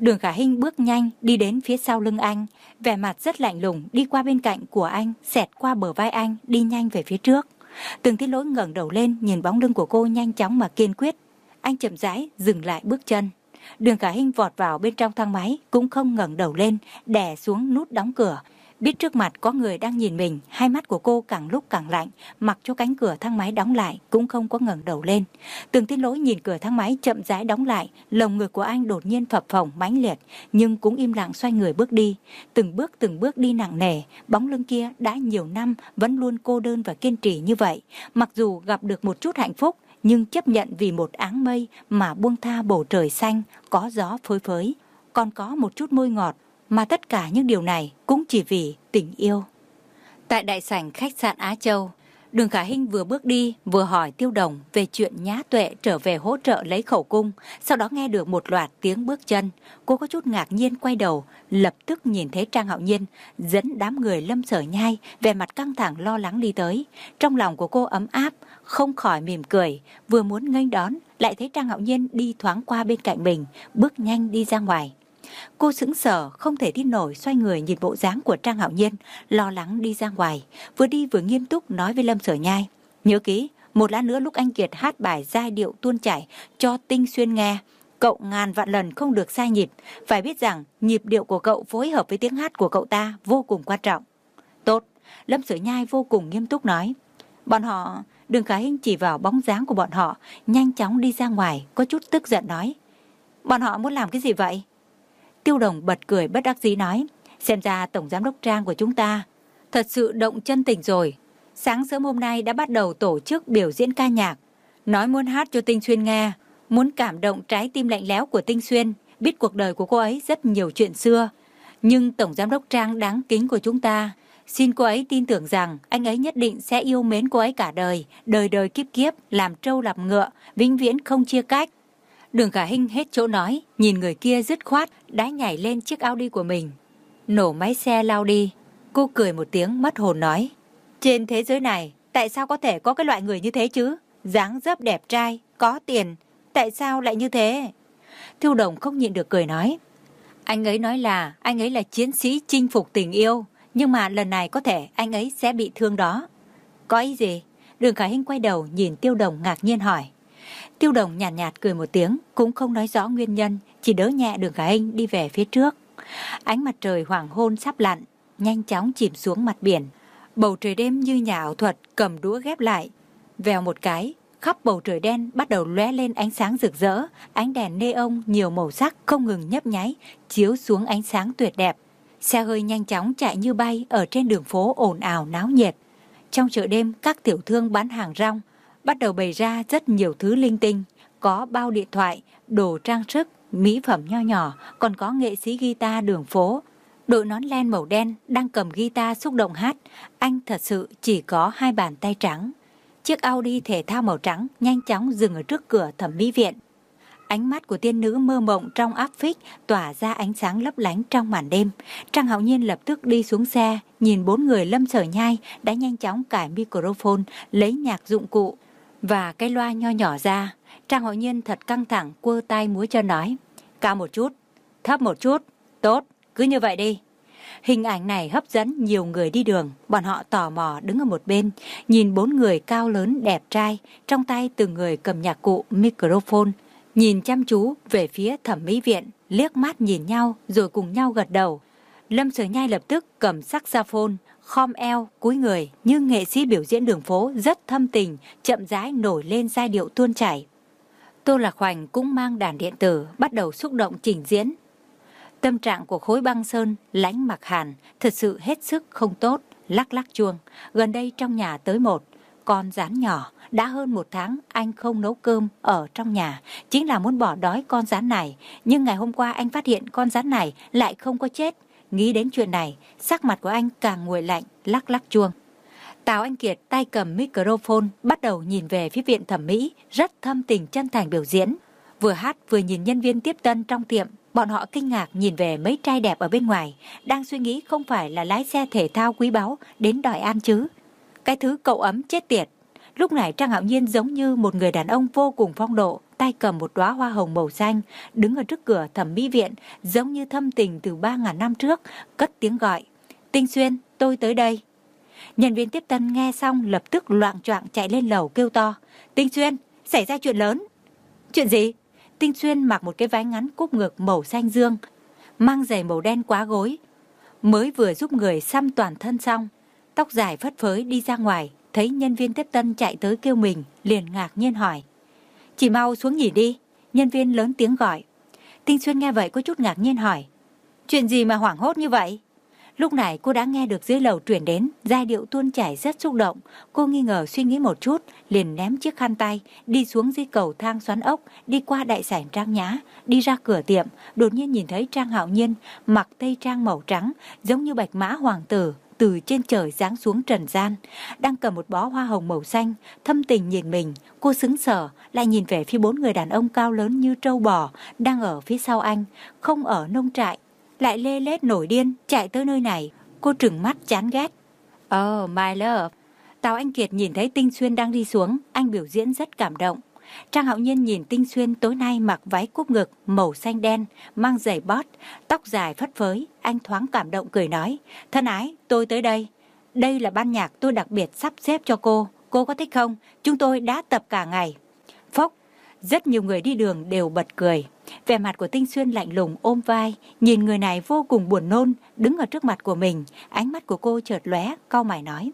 Đường Khả Hinh bước nhanh đi đến phía sau lưng anh, vẻ mặt rất lạnh lùng đi qua bên cạnh của anh, xẹt qua bờ vai anh, đi nhanh về phía trước. Từng Thiên Lỗi ngẩng đầu lên nhìn bóng lưng của cô nhanh chóng mà kiên quyết. Anh chậm rãi dừng lại bước chân. Đường Khả Hinh vọt vào bên trong thang máy, cũng không ngẩng đầu lên, đè xuống nút đóng cửa. Biết trước mặt có người đang nhìn mình, hai mắt của cô càng lúc càng lạnh, mặc cho cánh cửa thang máy đóng lại cũng không có ngẩng đầu lên. Từng Thiên Lỗi nhìn cửa thang máy chậm rãi đóng lại, lồng ngực của anh đột nhiên phập phồng mãnh liệt, nhưng cũng im lặng xoay người bước đi, từng bước từng bước đi nặng nề. Bóng lưng kia đã nhiều năm vẫn luôn cô đơn và kiên trì như vậy, mặc dù gặp được một chút hạnh phúc, nhưng chấp nhận vì một áng mây mà buông tha bầu trời xanh có gió phơi phới, còn có một chút môi ngọt, mà tất cả những điều này cũng chỉ vì tình yêu. Tại đại sảnh khách sạn Á Châu, Đường Khả Hinh vừa bước đi vừa hỏi Tiêu Đồng về chuyện Nhã Tuệ trở về hỗ trợ lấy khẩu cung, sau đó nghe được một loạt tiếng bước chân. Cô có chút ngạc nhiên quay đầu, lập tức nhìn thấy Trang Hạo Nhiên dẫn đám người Lâm Sở Nhai vẻ mặt căng thẳng lo lắng đi tới. Trong lòng của cô ấm áp, không khỏi mỉm cười, vừa muốn nghênh đón lại thấy Trang Hạo Nhiên đi thoáng qua bên cạnh mình, bước nhanh đi ra ngoài. Cô sững sờ không thể tin nổi, xoay người nhìn bộ dáng của Trang Hạo Nhiên, lo lắng đi ra ngoài, vừa đi vừa nghiêm túc nói với Lâm Sở Nhai: nhớ kỹ, một lát nữa lúc anh Kiệt hát bài giai điệu tuôn chảy cho Tinh Xuyên nghe, cậu ngàn vạn lần không được sai nhịp, phải biết rằng nhịp điệu của cậu phối hợp với tiếng hát của cậu ta vô cùng quan trọng. Tốt. Lâm Sở Nhai vô cùng nghiêm túc nói. Bọn họ... Đường Khả Hinh chỉ vào bóng dáng của bọn họ, nhanh chóng đi ra ngoài, có chút tức giận nói: bọn họ muốn làm cái gì vậy? Tiêu Đồng bật cười bất đắc dĩ nói: xem ra tổng giám đốc Trang của chúng ta thật sự động chân tình rồi. Sáng sớm hôm nay đã bắt đầu tổ chức biểu diễn ca nhạc, nói muốn hát cho Tinh Xuyên nghe, muốn cảm động trái tim lạnh lẽo của Tinh Xuyên. Biết cuộc đời của cô ấy rất nhiều chuyện xưa, nhưng tổng giám đốc Trang đáng kính của chúng ta, xin cô ấy tin tưởng rằng anh ấy nhất định sẽ yêu mến cô ấy cả đời, đời đời kiếp kiếp, làm trâu làm ngựa, vĩnh viễn không chia cách. Đường Khả Hinh hết chỗ nói, nhìn người kia dứt khoát đã nhảy lên chiếc Audi của mình, nổ máy xe lao đi. Cô cười một tiếng mất hồn nói: trên thế giới này tại sao có thể có cái loại người như thế chứ? Dáng dấp đẹp trai, có tiền, tại sao lại như thế? Tiêu Đồng không nhịn được cười nói: anh ấy nói là anh ấy là chiến sĩ chinh phục tình yêu, nhưng mà lần này có thể anh ấy sẽ bị thương đó. Có ý gì? Đường Khả Hinh quay đầu nhìn Tiêu Đồng ngạc nhiên hỏi. Tiêu Đồng nhàn nhạt, nhạt cười một tiếng, cũng không nói rõ nguyên nhân, chỉ đỡ nhẹ Đường Khả Hinh đi về phía trước. Ánh mặt trời hoàng hôn sắp lặn, nhanh chóng chìm xuống mặt biển. Bầu trời đêm như nhà ảo thuật cầm đũa ghép lại. Vèo một cái, khắp bầu trời đen bắt đầu lóe lên ánh sáng rực rỡ, ánh đèn neon nhiều màu sắc không ngừng nhấp nháy, chiếu xuống ánh sáng tuyệt đẹp. Xe hơi nhanh chóng chạy như bay ở trên đường phố ồn ào náo nhiệt. Trong chợ đêm, các tiểu thương bán hàng rong bắt đầu bày ra rất nhiều thứ linh tinh, có bao điện thoại, đồ trang sức, mỹ phẩm nho nhỏ, còn có nghệ sĩ guitar đường phố, đội nón len màu đen đang cầm guitar xúc động hát. Anh thật sự chỉ có hai bàn tay trắng. Chiếc Audi thể thao màu trắng nhanh chóng dừng ở trước cửa thẩm mỹ viện. Ánh mắt của tiên nữ mơ mộng trong áp phích tỏa ra ánh sáng lấp lánh trong màn đêm. Trang Hạo Nhiên lập tức đi xuống xe, nhìn bốn người Lâm Sở Nhai đã nhanh chóng cài microphone, lấy nhạc dụng cụ và cái loa nho nhỏ ra. Trang Hạo Nhiên thật căng thẳng, quơ tay múa chân nói: cao một chút, thấp một chút, tốt, cứ như vậy đi. Hình ảnh này hấp dẫn nhiều người đi đường, bọn họ tò mò đứng ở một bên, nhìn bốn người cao lớn đẹp trai, trong tay từng người cầm nhạc cụ, microphone, nhìn chăm chú về phía thẩm mỹ viện, liếc mắt nhìn nhau rồi cùng nhau gật đầu. Lâm Sở Nhai lập tức cầm saxophone, khom eo, cúi người như nghệ sĩ biểu diễn đường phố rất thâm tình, chậm rãi nổi lên giai điệu tuôn chảy. Tô Lạc Hoành cũng mang đàn điện tử bắt đầu xúc động trình diễn. Tâm trạng của Khối Băng Sơn, Lãnh Mặc Hàn thật sự hết sức không tốt, lắc lắc chuông. Gần đây trong nhà tới một con rắn nhỏ, đã hơn một tháng anh không nấu cơm ở trong nhà, chính là muốn bỏ đói con rắn này. Nhưng ngày hôm qua anh phát hiện con rắn này lại không có chết. Nghĩ đến chuyện này, sắc mặt của anh càng nguội lạnh, lắc lắc chuông. Tào Anh Kiệt tay cầm microphone bắt đầu nhìn về phía viện thẩm mỹ, rất thâm tình chân thành biểu diễn. Vừa hát vừa nhìn nhân viên tiếp tân trong tiệm, bọn họ kinh ngạc nhìn về mấy trai đẹp ở bên ngoài, đang suy nghĩ không phải là lái xe thể thao quý báu đến đòi ăn chứ. Cái thứ cậu ấm chết tiệt. Lúc này Trang Hạo Nhiên giống như một người đàn ông vô cùng phong độ, tay cầm một đóa hoa hồng màu xanh, đứng ở trước cửa thẩm mỹ viện, giống như thâm tình từ ba ngàn năm trước, cất tiếng gọi. Tinh Xuyên, tôi tới đây. Nhân viên tiếp tân nghe xong lập tức loạng choạng chạy lên lầu kêu to. Tinh Xuyên, xảy ra chuyện lớn. Chuyện gì? Tinh Xuyên mặc một cái váy ngắn cúp ngực màu xanh dương, mang giày màu đen quá gối, mới vừa giúp người xăm toàn thân xong, tóc dài phất phới đi ra ngoài, thấy nhân viên tiếp tân chạy tới kêu mình, liền ngạc nhiên hỏi. Chị mau xuống nghỉ đi. Nhân viên lớn tiếng gọi. Tinh Xuyên nghe vậy có chút ngạc nhiên hỏi. Chuyện gì mà hoảng hốt như vậy? Lúc này cô đã nghe được dưới lầu truyền đến giai điệu tuôn chảy rất xúc động. Cô nghi ngờ suy nghĩ một chút, liền ném chiếc khăn tay, đi xuống dưới cầu thang xoắn ốc, đi qua đại sảnh Trang Nhã, đi ra cửa tiệm, đột nhiên nhìn thấy Trang Hạo Nhiên mặc tây trang màu trắng, giống như bạch mã hoàng tử từ trên trời giáng xuống trần gian, đang cầm một bó hoa hồng màu xanh, thâm tình nhìn mình. Cô sững sờ, lại nhìn về phía bốn người đàn ông cao lớn như trâu bò đang ở phía sau anh, không ở nông trại, lại lê lết nổi điên chạy tới nơi này. Cô trừng mắt chán ghét. Oh my love. Tào Anh Kiệt nhìn thấy Tinh Xuyên đang đi xuống, anh biểu diễn rất cảm động. Trang Hạo Nhiên nhìn Tinh Xuyên tối nay mặc váy cúp ngực màu xanh đen, mang giày bót, tóc dài phất phới, anh thoáng cảm động cười nói. Thân ái, tôi tới đây. Đây là ban nhạc tôi đặc biệt sắp xếp cho cô. Cô có thích không? Chúng tôi đã tập cả ngày. Phốc. Rất nhiều người đi đường đều bật cười. Vẻ mặt của Tinh Xuyên lạnh lùng ôm vai, nhìn người này vô cùng buồn nôn, đứng ở trước mặt của mình. Ánh mắt của cô chợt lóe, cau mày nói.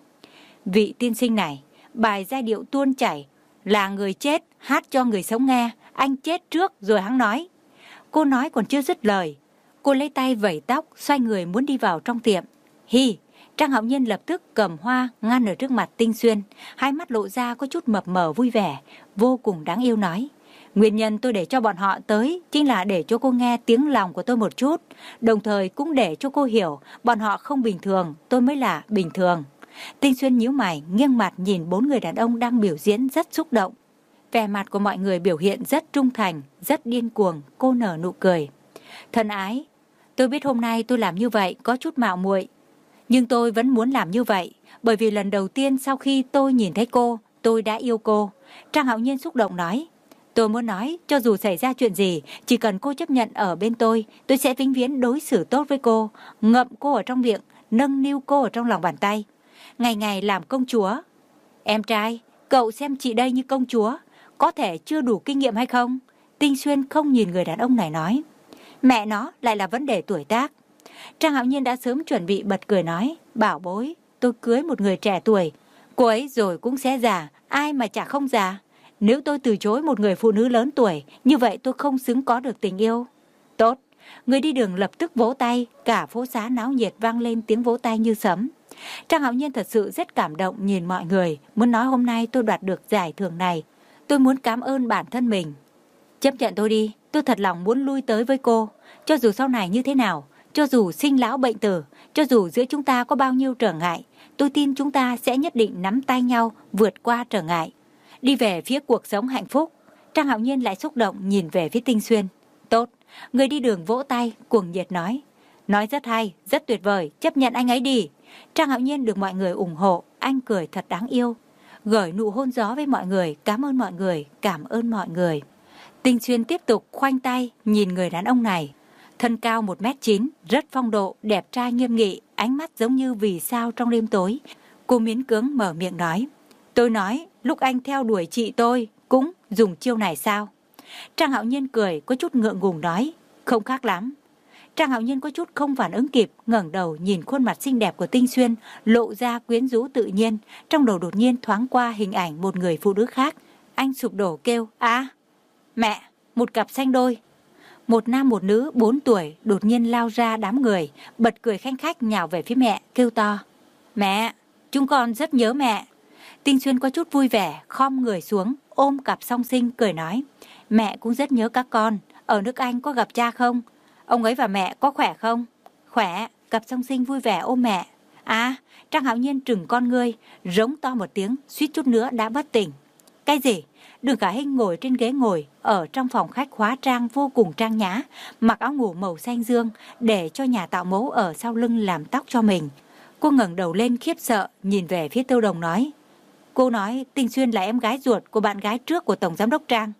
Vị tiên sinh này, bài giai điệu tuôn chảy là người chết hát cho người sống nghe. Anh chết trước rồi hắn nói. Cô nói còn chưa dứt lời, cô lấy tay vẩy tóc, xoay người muốn đi vào trong tiệm. Hi. Trang Hạo Nhiên lập tức cầm hoa ngăn ở trước mặt Tinh Xuyên, hai mắt lộ ra có chút mập mờ vui vẻ, vô cùng đáng yêu nói. Nguyên nhân tôi để cho bọn họ tới chính là để cho cô nghe tiếng lòng của tôi một chút, đồng thời cũng để cho cô hiểu bọn họ không bình thường, tôi mới là bình thường. Tinh Xuyên nhíu mày, nghiêng mặt nhìn bốn người đàn ông đang biểu diễn rất xúc động. Vẻ mặt của mọi người biểu hiện rất trung thành, rất điên cuồng, cô nở nụ cười. Thân ái, tôi biết hôm nay tôi làm như vậy có chút mạo muội, nhưng tôi vẫn muốn làm như vậy, bởi vì lần đầu tiên sau khi tôi nhìn thấy cô, tôi đã yêu cô. Trang Hạo Nhiên xúc động nói. Tôi muốn nói, cho dù xảy ra chuyện gì, chỉ cần cô chấp nhận ở bên tôi, tôi sẽ vĩnh viễn đối xử tốt với cô, ngậm cô ở trong miệng, nâng niu cô ở trong lòng bàn tay, ngày ngày làm công chúa. Em trai, cậu xem chị đây như công chúa, có thể chưa đủ kinh nghiệm hay không? Tinh Xuyên không nhìn người đàn ông này nói. Mẹ nó lại là vấn đề tuổi tác. Trang Hạo Nhiên đã sớm chuẩn bị bật cười nói. Bảo bối, tôi cưới một người trẻ tuổi, cô ấy rồi cũng sẽ già, ai mà chả không già. Nếu tôi từ chối một người phụ nữ lớn tuổi, như vậy tôi không xứng có được tình yêu. Tốt. Người đi đường lập tức vỗ tay, cả phố xá náo nhiệt vang lên tiếng vỗ tay như sấm. Trang Hạo Nhiên thật sự rất cảm động nhìn mọi người, muốn nói hôm nay tôi đoạt được giải thưởng này, tôi muốn cảm ơn bản thân mình. Chấp nhận tôi đi, tôi thật lòng muốn lui tới với cô, cho dù sau này như thế nào, cho dù sinh lão bệnh tử, cho dù giữa chúng ta có bao nhiêu trở ngại, tôi tin chúng ta sẽ nhất định nắm tay nhau vượt qua trở ngại, đi về phía cuộc sống hạnh phúc. Trang Hạo Nhiên lại xúc động nhìn về phía Tinh Xuyên. Tốt. Người đi đường vỗ tay, cuồng nhiệt nói. Nói rất hay, rất tuyệt vời, chấp nhận anh ấy đi. Trang Hạo Nhiên được mọi người ủng hộ, anh cười thật đáng yêu, gửi nụ hôn gió với mọi người, cảm ơn mọi người, cảm ơn mọi người. Tinh Xuyên tiếp tục khoanh tay nhìn người đàn ông này. Thân cao một mét chín, rất phong độ, đẹp trai nghiêm nghị, ánh mắt giống như vì sao trong đêm tối. Cô miễn cưỡng mở miệng nói. Tôi nói, lúc anh theo đuổi chị tôi, cũng dùng chiêu này sao? Trang Hạo Nhiên cười, có chút ngượng ngùng nói. Không khác lắm. Trang Hạo Nhiên có chút không phản ứng kịp, ngẩng đầu nhìn khuôn mặt xinh đẹp của Tinh Xuyên, lộ ra quyến rũ tự nhiên. Trong đầu đột nhiên thoáng qua hình ảnh một người phụ nữ khác. Anh sụp đổ kêu, à, mẹ, một cặp sanh đôi. Một nam một nữ bốn tuổi đột nhiên lao ra đám người, bật cười khanh khách nhào về phía mẹ, kêu to. Mẹ, chúng con rất nhớ mẹ. Tinh Xuyên có chút vui vẻ, khom người xuống, ôm cặp song sinh cười nói. Mẹ cũng rất nhớ các con, ở nước Anh có gặp cha không? Ông ấy và mẹ có khỏe không? Khỏe, cặp song sinh vui vẻ ôm mẹ. À, Trang Hạo Nhiên trừng con ngươi, rống to một tiếng, suýt chút nữa đã bất tỉnh. Cái gì? Đường Khả Hinh ngồi trên ghế ngồi ở trong phòng khách hóa trang vô cùng trang nhã, mặc áo ngủ màu xanh dương, để cho nhà tạo mẫu ở sau lưng làm tóc cho mình. Cô ngẩng đầu lên khiếp sợ, nhìn về phía Tiêu Đồng nói. Cô nói Tinh Xuyên là em gái ruột của bạn gái trước của Tổng Giám đốc Trang.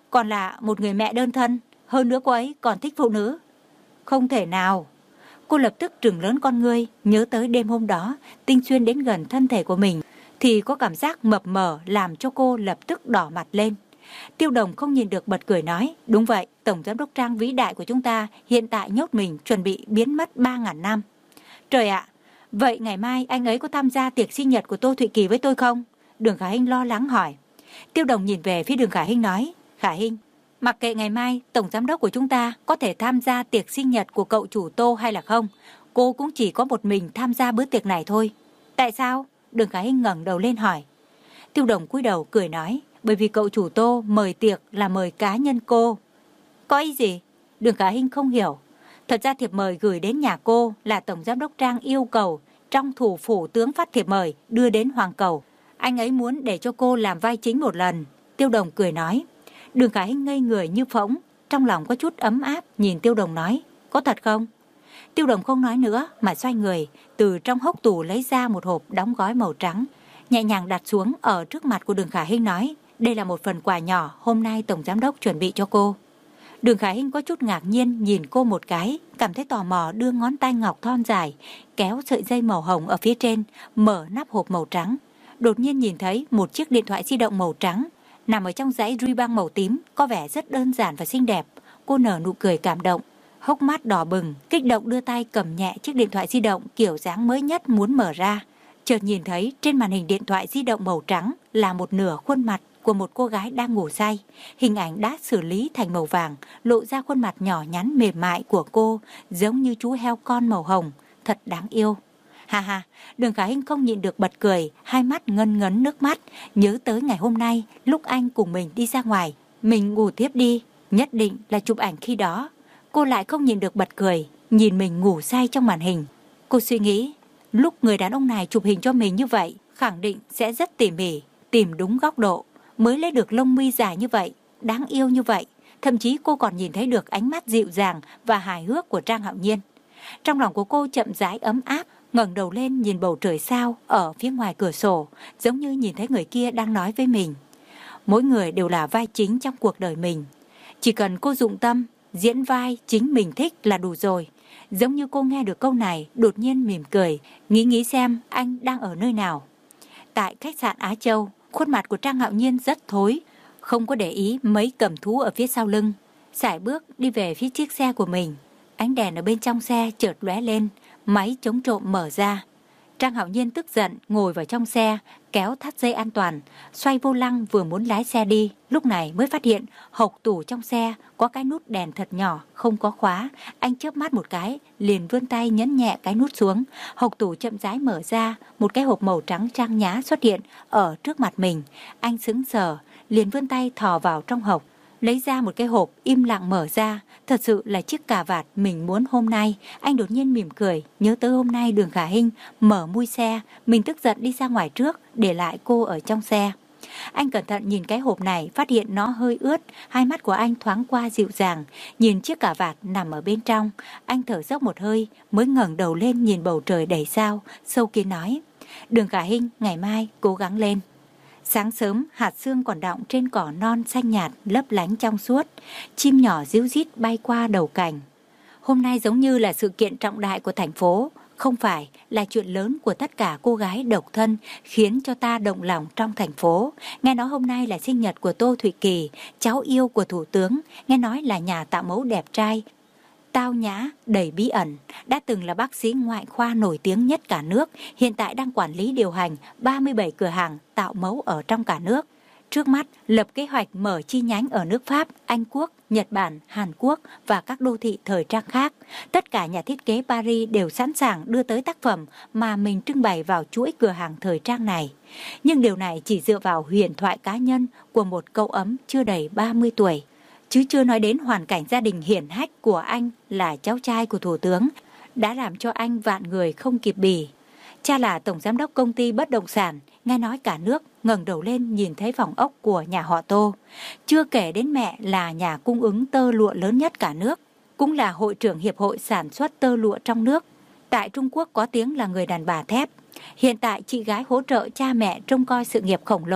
còn là một người mẹ đơn thân, hơn nữa cô ấy còn thích phụ nữ. Không thể nào. Cô lập tức trừng lớn con ngươi, nhớ tới đêm hôm đó, Tinh Xuyên đến gần thân thể của mình, thì có cảm giác mập mờ làm cho cô lập tức đỏ mặt lên. Tiêu Đồng không nhìn được bật cười nói, đúng vậy, Tổng Giám đốc Trang vĩ đại của chúng ta hiện tại nhốt mình chuẩn bị biến mất ba ngàn năm. Trời ạ, vậy ngày mai anh ấy có tham gia tiệc sinh nhật của Tô Thụy Kỳ với tôi không? Đường Khả Hinh lo lắng hỏi. Tiêu Đồng nhìn về phía Đường Khả Hinh nói, Khả Hinh, mặc kệ ngày mai Tổng Giám đốc của chúng ta có thể tham gia tiệc sinh nhật của cậu chủ Tô hay là không, cô cũng chỉ có một mình tham gia bữa tiệc này thôi. Tại sao? Đường Khả Hinh ngẩng đầu lên hỏi. Tiêu Đồng cúi đầu cười nói, bởi vì cậu chủ Tô mời tiệc là mời cá nhân cô. Có ý gì? Đường Khả Hinh không hiểu. Thật ra thiệp mời gửi đến nhà cô là Tổng Giám đốc Trang yêu cầu trong thủ phủ tướng phát thiệp mời đưa đến Hoàng Cầu. Anh ấy muốn để cho cô làm vai chính một lần. Tiêu Đồng cười nói. Đường Khả Hinh ngây người như phỗng, trong lòng có chút ấm áp, nhìn Tiêu Đồng nói, có thật không? Tiêu Đồng không nói nữa mà xoay người, từ trong hốc tủ lấy ra một hộp đóng gói màu trắng, nhẹ nhàng đặt xuống ở trước mặt của Đường Khả Hinh nói, đây là một phần quà nhỏ hôm nay Tổng Giám đốc chuẩn bị cho cô. Đường Khả Hinh có chút ngạc nhiên nhìn cô một cái, cảm thấy tò mò đưa ngón tay ngọc thon dài, kéo sợi dây màu hồng ở phía trên, mở nắp hộp màu trắng. Đột nhiên nhìn thấy một chiếc điện thoại di động màu trắng, nằm ở trong dãy ruy băng màu tím, có vẻ rất đơn giản và xinh đẹp. Cô nở nụ cười cảm động, hốc mắt đỏ bừng, kích động đưa tay cầm nhẹ chiếc điện thoại di động kiểu dáng mới nhất muốn mở ra. Chợt nhìn thấy trên màn hình điện thoại di động màu trắng là một nửa khuôn mặt của một cô gái đang ngủ say. Hình ảnh đã xử lý thành màu vàng, lộ ra khuôn mặt nhỏ nhắn mềm mại của cô, giống như chú heo con màu hồng, thật đáng yêu. Ha ha, Đường Khả Hinh không nhịn được bật cười, hai mắt ngân ngấn nước mắt, nhớ tới ngày hôm nay, lúc anh cùng mình đi ra ngoài, mình ngủ tiếp đi, nhất định là chụp ảnh khi đó. Cô lại không nhịn được bật cười, nhìn mình ngủ say trong màn hình. Cô suy nghĩ, lúc người đàn ông này chụp hình cho mình như vậy, khẳng định sẽ rất tỉ mỉ, tìm đúng góc độ, mới lấy được lông mi dài như vậy, đáng yêu như vậy. Thậm chí cô còn nhìn thấy được ánh mắt dịu dàng và hài hước của Trang Hạo Nhiên. Trong lòng của cô chậm rãi ấm áp, ngẩng đầu lên nhìn bầu trời sao ở phía ngoài cửa sổ, giống như nhìn thấy người kia đang nói với mình. Mỗi người đều là vai chính trong cuộc đời mình. Chỉ cần cô dụng tâm, diễn vai chính mình thích là đủ rồi. Giống như cô nghe được câu này, đột nhiên mỉm cười, nghĩ nghĩ xem anh đang ở nơi nào. Tại khách sạn Á Châu, khuôn mặt của Trang Hạo Nhiên rất thối, không có để ý mấy cầm thú ở phía sau lưng, sải bước đi về phía chiếc xe của mình. Ánh đèn ở bên trong xe chợt lóe lên, máy chống trộm mở ra. Trang Hạo Nhiên tức giận ngồi vào trong xe, kéo thắt dây an toàn, xoay vô lăng vừa muốn lái xe đi, lúc này mới phát hiện hộc tủ trong xe có cái nút đèn thật nhỏ, không có khóa. Anh chớp mắt một cái, liền vươn tay nhấn nhẹ cái nút xuống, hộc tủ chậm rãi mở ra, một cái hộp màu trắng trang nhã xuất hiện ở trước mặt mình. Anh sững sờ, liền vươn tay thò vào trong hộc, lấy ra một cái hộp, im lặng mở ra. Thật sự là chiếc cà vạt mình muốn hôm nay. Anh đột nhiên mỉm cười, nhớ tới hôm nay Đường Khả Hinh mở mui xe, mình tức giận đi ra ngoài trước, để lại cô ở trong xe. Anh cẩn thận nhìn cái hộp này, phát hiện nó hơi ướt. Hai mắt của anh thoáng qua dịu dàng, nhìn chiếc cà vạt nằm ở bên trong. Anh thở dốc một hơi, mới ngẩng đầu lên nhìn bầu trời đầy sao, sâu kín nói, Đường Khả Hinh, ngày mai cố gắng lên. Sáng sớm, hạt sương còn đọng trên cỏ non xanh nhạt, lấp lánh trong suốt. Chim nhỏ ríu rít bay qua đầu cành. Hôm nay giống như là sự kiện trọng đại của thành phố, không phải là chuyện lớn của tất cả cô gái độc thân, khiến cho ta động lòng trong thành phố. Nghe nói hôm nay là sinh nhật của Tô Thụy Kỳ, cháu yêu của Thủ tướng. Nghe nói là nhà tạo mẫu đẹp trai, tao nhã, đầy bí ẩn, đã từng là bác sĩ ngoại khoa nổi tiếng nhất cả nước, hiện tại đang quản lý điều hành ba mươi bảy cửa hàng tạo mẫu ở trong cả nước. Trước mắt, lập kế hoạch mở chi nhánh ở nước Pháp, Anh Quốc, Nhật Bản, Hàn Quốc và các đô thị thời trang khác. Tất cả nhà thiết kế Paris đều sẵn sàng đưa tới tác phẩm mà mình trưng bày vào chuỗi cửa hàng thời trang này. Nhưng điều này chỉ dựa vào huyền thoại cá nhân của một cậu ấm chưa đầy ba mươi tuổi. Chứ chưa nói đến hoàn cảnh gia đình hiển hách của anh là cháu trai của Thủ tướng, đã làm cho anh vạn người không kịp bì. Cha là tổng giám đốc công ty bất động sản, nghe nói cả nước ngẩng đầu lên nhìn thấy phòng ốc của nhà họ Tô. Chưa kể đến mẹ là nhà cung ứng tơ lụa lớn nhất cả nước, cũng là hội trưởng hiệp hội sản xuất tơ lụa trong nước. Tại Trung Quốc có tiếng là người đàn bà thép. Hiện tại chị gái hỗ trợ cha mẹ trông coi sự nghiệp khổng lồ,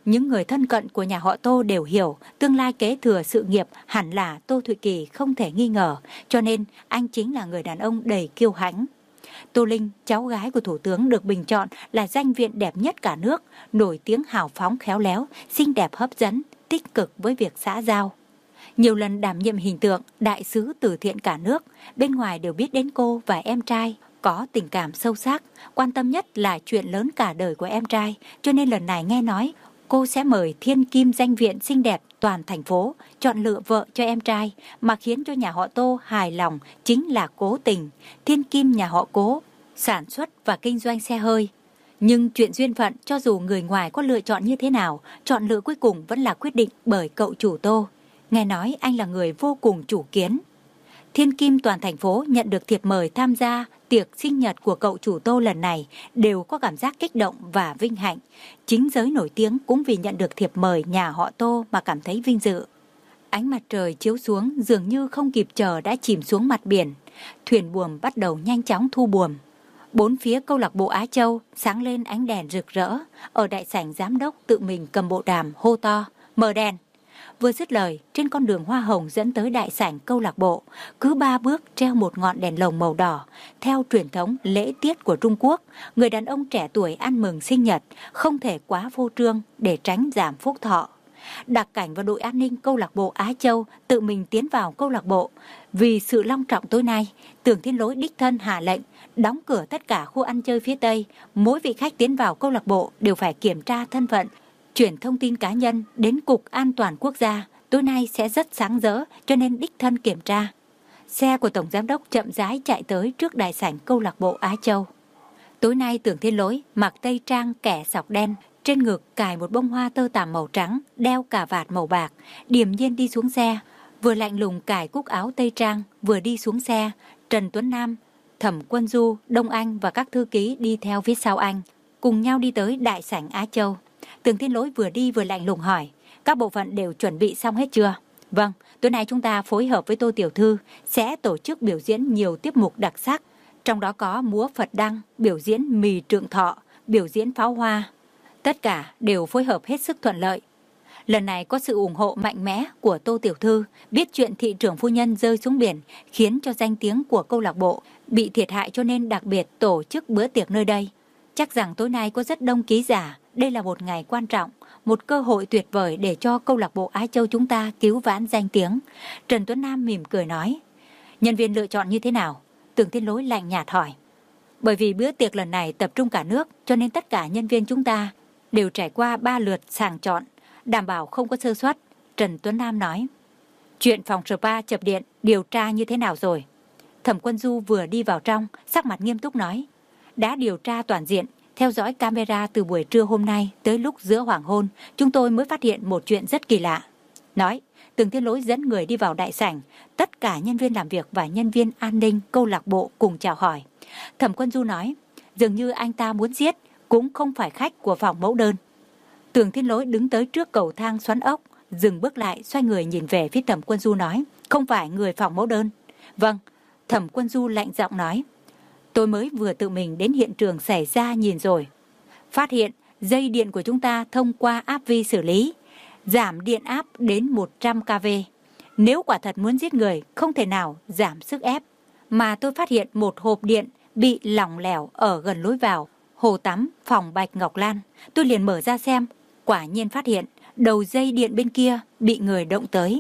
Những người thân cận của nhà họ Tô đều hiểu tương lai kế thừa sự nghiệp hẳn là Tô Thụy Kỳ không thể nghi ngờ, cho nên anh chính là người đàn ông đầy kiêu hãnh. Tô Linh, cháu gái của Thủ tướng, được bình chọn là danh viện đẹp nhất cả nước, nổi tiếng hào phóng khéo léo, xinh đẹp hấp dẫn, tích cực với việc xã giao. Nhiều lần đảm nhiệm hình tượng đại sứ từ thiện cả nước, bên ngoài đều biết đến cô và em trai, có tình cảm sâu sắc, quan tâm nhất là chuyện lớn cả đời của em trai, cho nên lần này nghe nói cô sẽ mời thiên kim danh viện xinh đẹp toàn thành phố chọn lựa vợ cho em trai, mà khiến cho nhà họ Tô hài lòng chính là Cố Tình, thiên kim nhà họ Cố, sản xuất và kinh doanh xe hơi. Nhưng chuyện duyên phận, cho dù người ngoài có lựa chọn như thế nào, chọn lựa cuối cùng vẫn là quyết định bởi cậu chủ Tô. Nghe nói anh là người vô cùng chủ kiến. Thiên kim toàn thành phố nhận được thiệp mời tham gia tiệc sinh nhật của cậu chủ Tô lần này đều có cảm giác kích động và vinh hạnh. Chính giới nổi tiếng cũng vì nhận được thiệp mời nhà họ Tô mà cảm thấy vinh dự. Ánh mặt trời chiếu xuống dường như không kịp chờ đã chìm xuống mặt biển. Thuyền buồm bắt đầu nhanh chóng thu buồm. Bốn phía câu lạc bộ Á Châu sáng lên ánh đèn rực rỡ. Ở đại sảnh giám đốc tự mình cầm bộ đàm hô to, mở đèn. Vừa dứt lời, trên con đường hoa hồng dẫn tới đại sảnh câu lạc bộ, cứ ba bước treo một ngọn đèn lồng màu đỏ. Theo truyền thống lễ tiết của Trung Quốc, người đàn ông trẻ tuổi ăn mừng sinh nhật không thể quá phô trương để tránh giảm phúc thọ. Đặc cảnh và đội an ninh câu lạc bộ Á Châu tự mình tiến vào câu lạc bộ. Vì sự long trọng tối nay, Tưởng Thiên Lỗi đích thân hạ lệnh đóng cửa tất cả khu ăn chơi phía Tây. Mỗi vị khách tiến vào câu lạc bộ đều phải kiểm tra thân phận, chuyển thông tin cá nhân đến Cục An toàn Quốc gia. Tối nay sẽ rất sáng rỡ, cho nên đích thân kiểm tra. Xe của Tổng Giám đốc chậm rãi chạy tới trước đại sảnh câu lạc bộ Á Châu. Tối nay Tưởng Thiên Lỗi mặc tây trang kẻ sọc đen, trên ngực cài một bông hoa tơ tằm màu trắng, đeo cà vạt màu bạc, điềm nhiên đi xuống xe. Vừa lạnh lùng cài cúc áo tây trang, vừa đi xuống xe, Trần Tuấn Nam, Thẩm Quân Du, Đông Anh và các thư ký đi theo phía sau anh, cùng nhau đi tới đại sảnh Á Châu. Tưởng Thiên Lỗi vừa đi vừa lạnh lùng hỏi, các bộ phận đều chuẩn bị xong hết chưa? Vâng, tối nay chúng ta phối hợp với Tô Tiểu Thư sẽ tổ chức biểu diễn nhiều tiết mục đặc sắc, trong đó có múa Phật đăng, biểu diễn mì trượng thọ, biểu diễn pháo hoa. Tất cả đều phối hợp hết sức thuận lợi. Lần này có sự ủng hộ mạnh mẽ của Tô Tiểu Thư, biết chuyện thị trưởng phu nhân rơi xuống biển khiến cho danh tiếng của câu lạc bộ bị thiệt hại, cho nên đặc biệt tổ chức bữa tiệc nơi đây. Chắc rằng tối nay có rất đông ký giả, đây là một ngày quan trọng, một cơ hội tuyệt vời để cho câu lạc bộ Á Châu chúng ta cứu vãn danh tiếng. Trần Tuấn Nam mỉm cười nói, nhân viên lựa chọn như thế nào? Tưởng Thiên Lỗi lạnh nhạt hỏi. Bởi vì bữa tiệc lần này tập trung cả nước, cho nên tất cả nhân viên chúng ta đều trải qua ba lượt sàng chọn, đảm bảo không có sơ suất. Trần Tuấn Nam nói. Chuyện phòng spa chập điện điều tra như thế nào rồi? Thẩm Quân Du vừa đi vào trong, sắc mặt nghiêm túc nói. Đã điều tra toàn diện, theo dõi camera từ buổi trưa hôm nay tới lúc giữa hoàng hôn, chúng tôi mới phát hiện một chuyện rất kỳ lạ. Nói, Tưởng Thiên Lỗi dẫn người đi vào đại sảnh, tất cả nhân viên làm việc và nhân viên an ninh câu lạc bộ cùng chào hỏi. Thẩm Quân Du nói, dường như anh ta muốn giết, cũng không phải khách của phòng mẫu đơn. Tưởng Thiên Lỗi đứng tới trước cầu thang xoắn ốc, dừng bước lại, xoay người nhìn về phía Thẩm Quân Du nói, không phải người phòng mẫu đơn. Vâng, Thẩm Quân Du lạnh giọng nói, tôi mới vừa tự mình đến hiện trường xảy ra nhìn rồi. Phát hiện dây điện của chúng ta thông qua áp vi xử lý, giảm điện áp đến một trăm ki lô-vông. Nếu quả thật muốn giết người, không thể nào giảm sức ép. Mà tôi phát hiện một hộp điện bị lỏng lẻo ở gần lối vào hồ tắm phòng Bạch Ngọc Lan. Tôi liền mở ra xem, quả nhiên phát hiện đầu dây điện bên kia bị người động tới.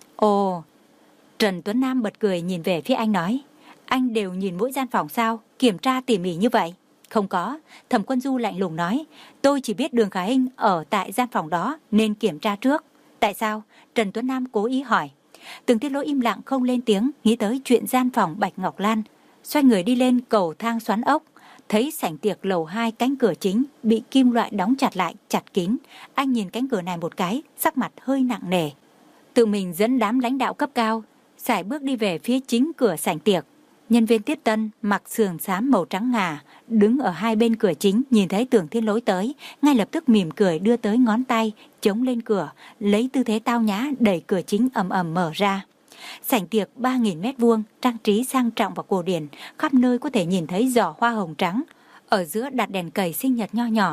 Ồ, Trần Tuấn Nam bật cười nhìn về phía anh nói, anh đều nhìn mỗi gian phòng sao, kiểm tra tỉ mỉ như vậy? Không có, Thẩm Quân Du lạnh lùng nói, tôi chỉ biết Đường Khả Hinh ở tại gian phòng đó nên kiểm tra trước. Tại sao? Trần Tuấn Nam cố ý hỏi. Tưởng Thiên Lỗi im lặng không lên tiếng, nghĩ tới chuyện gian phòng Bạch Ngọc Lan, xoay người đi lên cầu thang xoắn ốc, thấy sảnh tiệc lầu hai cánh cửa chính bị kim loại đóng chặt lại, chặt kín. Anh nhìn cánh cửa này một cái, sắc mặt hơi nặng nề. Tự mình dẫn đám lãnh đạo cấp cao, sải bước đi về phía chính cửa sảnh tiệc. Nhân viên tiếp tân mặc sườn xám màu trắng ngà, đứng ở hai bên cửa chính, nhìn thấy Tưởng Thiên Lỗi tới, ngay lập tức mỉm cười đưa tới ngón tay, chống lên cửa, lấy tư thế tao nhã đẩy cửa chính ầm ầm mở ra. Sảnh tiệc ba nghìn mét vuông, trang trí sang trọng và cổ điển, khắp nơi có thể nhìn thấy giỏ hoa hồng trắng. Ở giữa đặt đèn cầy sinh nhật nho nhỏ,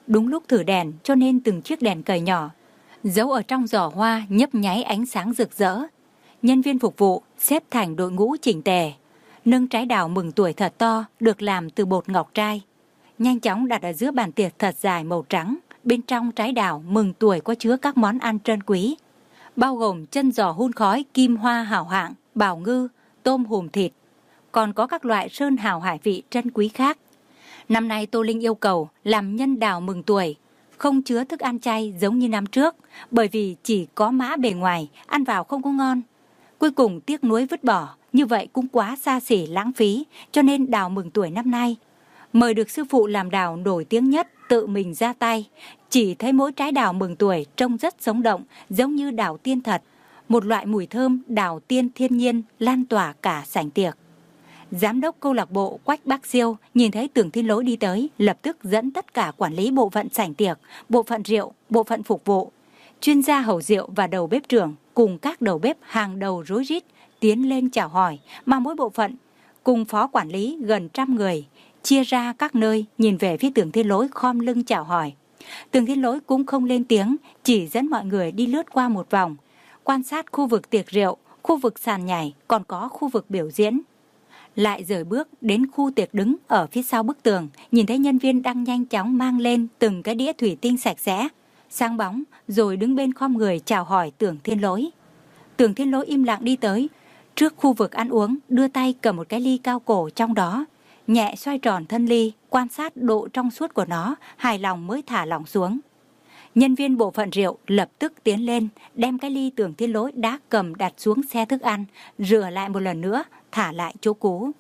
Đúng lúc thử đèn cho nên từng chiếc đèn cầy nhỏ giấu ở trong giỏ hoa nhấp nháy ánh sáng rực rỡ. Nhân viên phục vụ xếp thành đội ngũ chỉnh tề, nâng trái đào mừng tuổi thật to được làm từ bột ngọc trai, nhanh chóng đặt ở giữa bàn tiệc thật dài màu trắng. Bên trong trái đào mừng tuổi có chứa các món ăn trân quý, bao gồm chân giò hun khói kim hoa hảo hạng, bào ngư, tôm hùm thịt, còn có các loại sơn hào hải vị trân quý khác. Năm nay Tô Linh yêu cầu làm nhân đào mừng tuổi không chứa thức ăn chay giống như năm trước, bởi vì chỉ có mã bề ngoài, ăn vào không có ngon. Cuối cùng tiếc nuối vứt bỏ, như vậy cũng quá xa xỉ lãng phí, cho nên đào mừng tuổi năm nay mời được sư phụ làm đào nổi tiếng nhất tự mình ra tay. Chỉ thấy mỗi trái đào mừng tuổi trông rất sống động, giống như đào tiên thật. Một loại mùi thơm đào tiên thiên nhiên lan tỏa cả sảnh tiệc. Giám đốc câu lạc bộ Quách Bác Siêu nhìn thấy Tưởng Thiên Lỗi đi tới, lập tức dẫn tất cả quản lý bộ phận sảnh tiệc, bộ phận rượu, bộ phận phục vụ, chuyên gia hầu rượu và đầu bếp trưởng cùng các đầu bếp hàng đầu rối rít tiến lên chào hỏi, mà mỗi bộ phận cùng phó quản lý gần trăm người chia ra các nơi nhìn về phía Tưởng Thiên Lỗi khom lưng chào hỏi. Tưởng Thiên Lỗi cũng không lên tiếng, chỉ dẫn mọi người đi lướt qua một vòng, quan sát khu vực tiệc rượu, khu vực sàn nhảy, còn có khu vực biểu diễn. Lại rời bước đến khu tiệc đứng ở phía sau bức tường, nhìn thấy nhân viên đang nhanh chóng mang lên từng cái đĩa thủy tinh sạch sẽ, sáng bóng, rồi đứng bên khom người chào hỏi Tưởng Thiên Lỗi. Tưởng Thiên Lỗi im lặng đi tới trước khu vực ăn uống, đưa tay cầm một cái ly cao cổ trong đó, nhẹ xoay tròn thân ly, quan sát độ trong suốt của nó, hài lòng mới thả lỏng xuống. Nhân viên bộ phận rượu lập tức tiến lên, đem cái ly Tưởng Thiên Lỗi đã cầm đặt xuống xe thức ăn, rửa lại một lần nữa, thả lại chỗ cũ.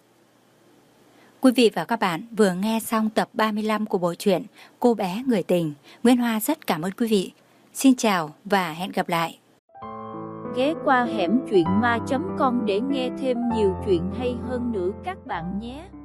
Quý vị và các bạn vừa nghe xong tập ba mươi lăm của bộ truyện Cô bé người tình. Nguyễn Hoa rất cảm ơn quý vị. Xin chào và hẹn gặp lại. Ghé qua hẻm truyện ma chấm com để nghe thêm nhiều chuyện hay hơn nữa các bạn nhé.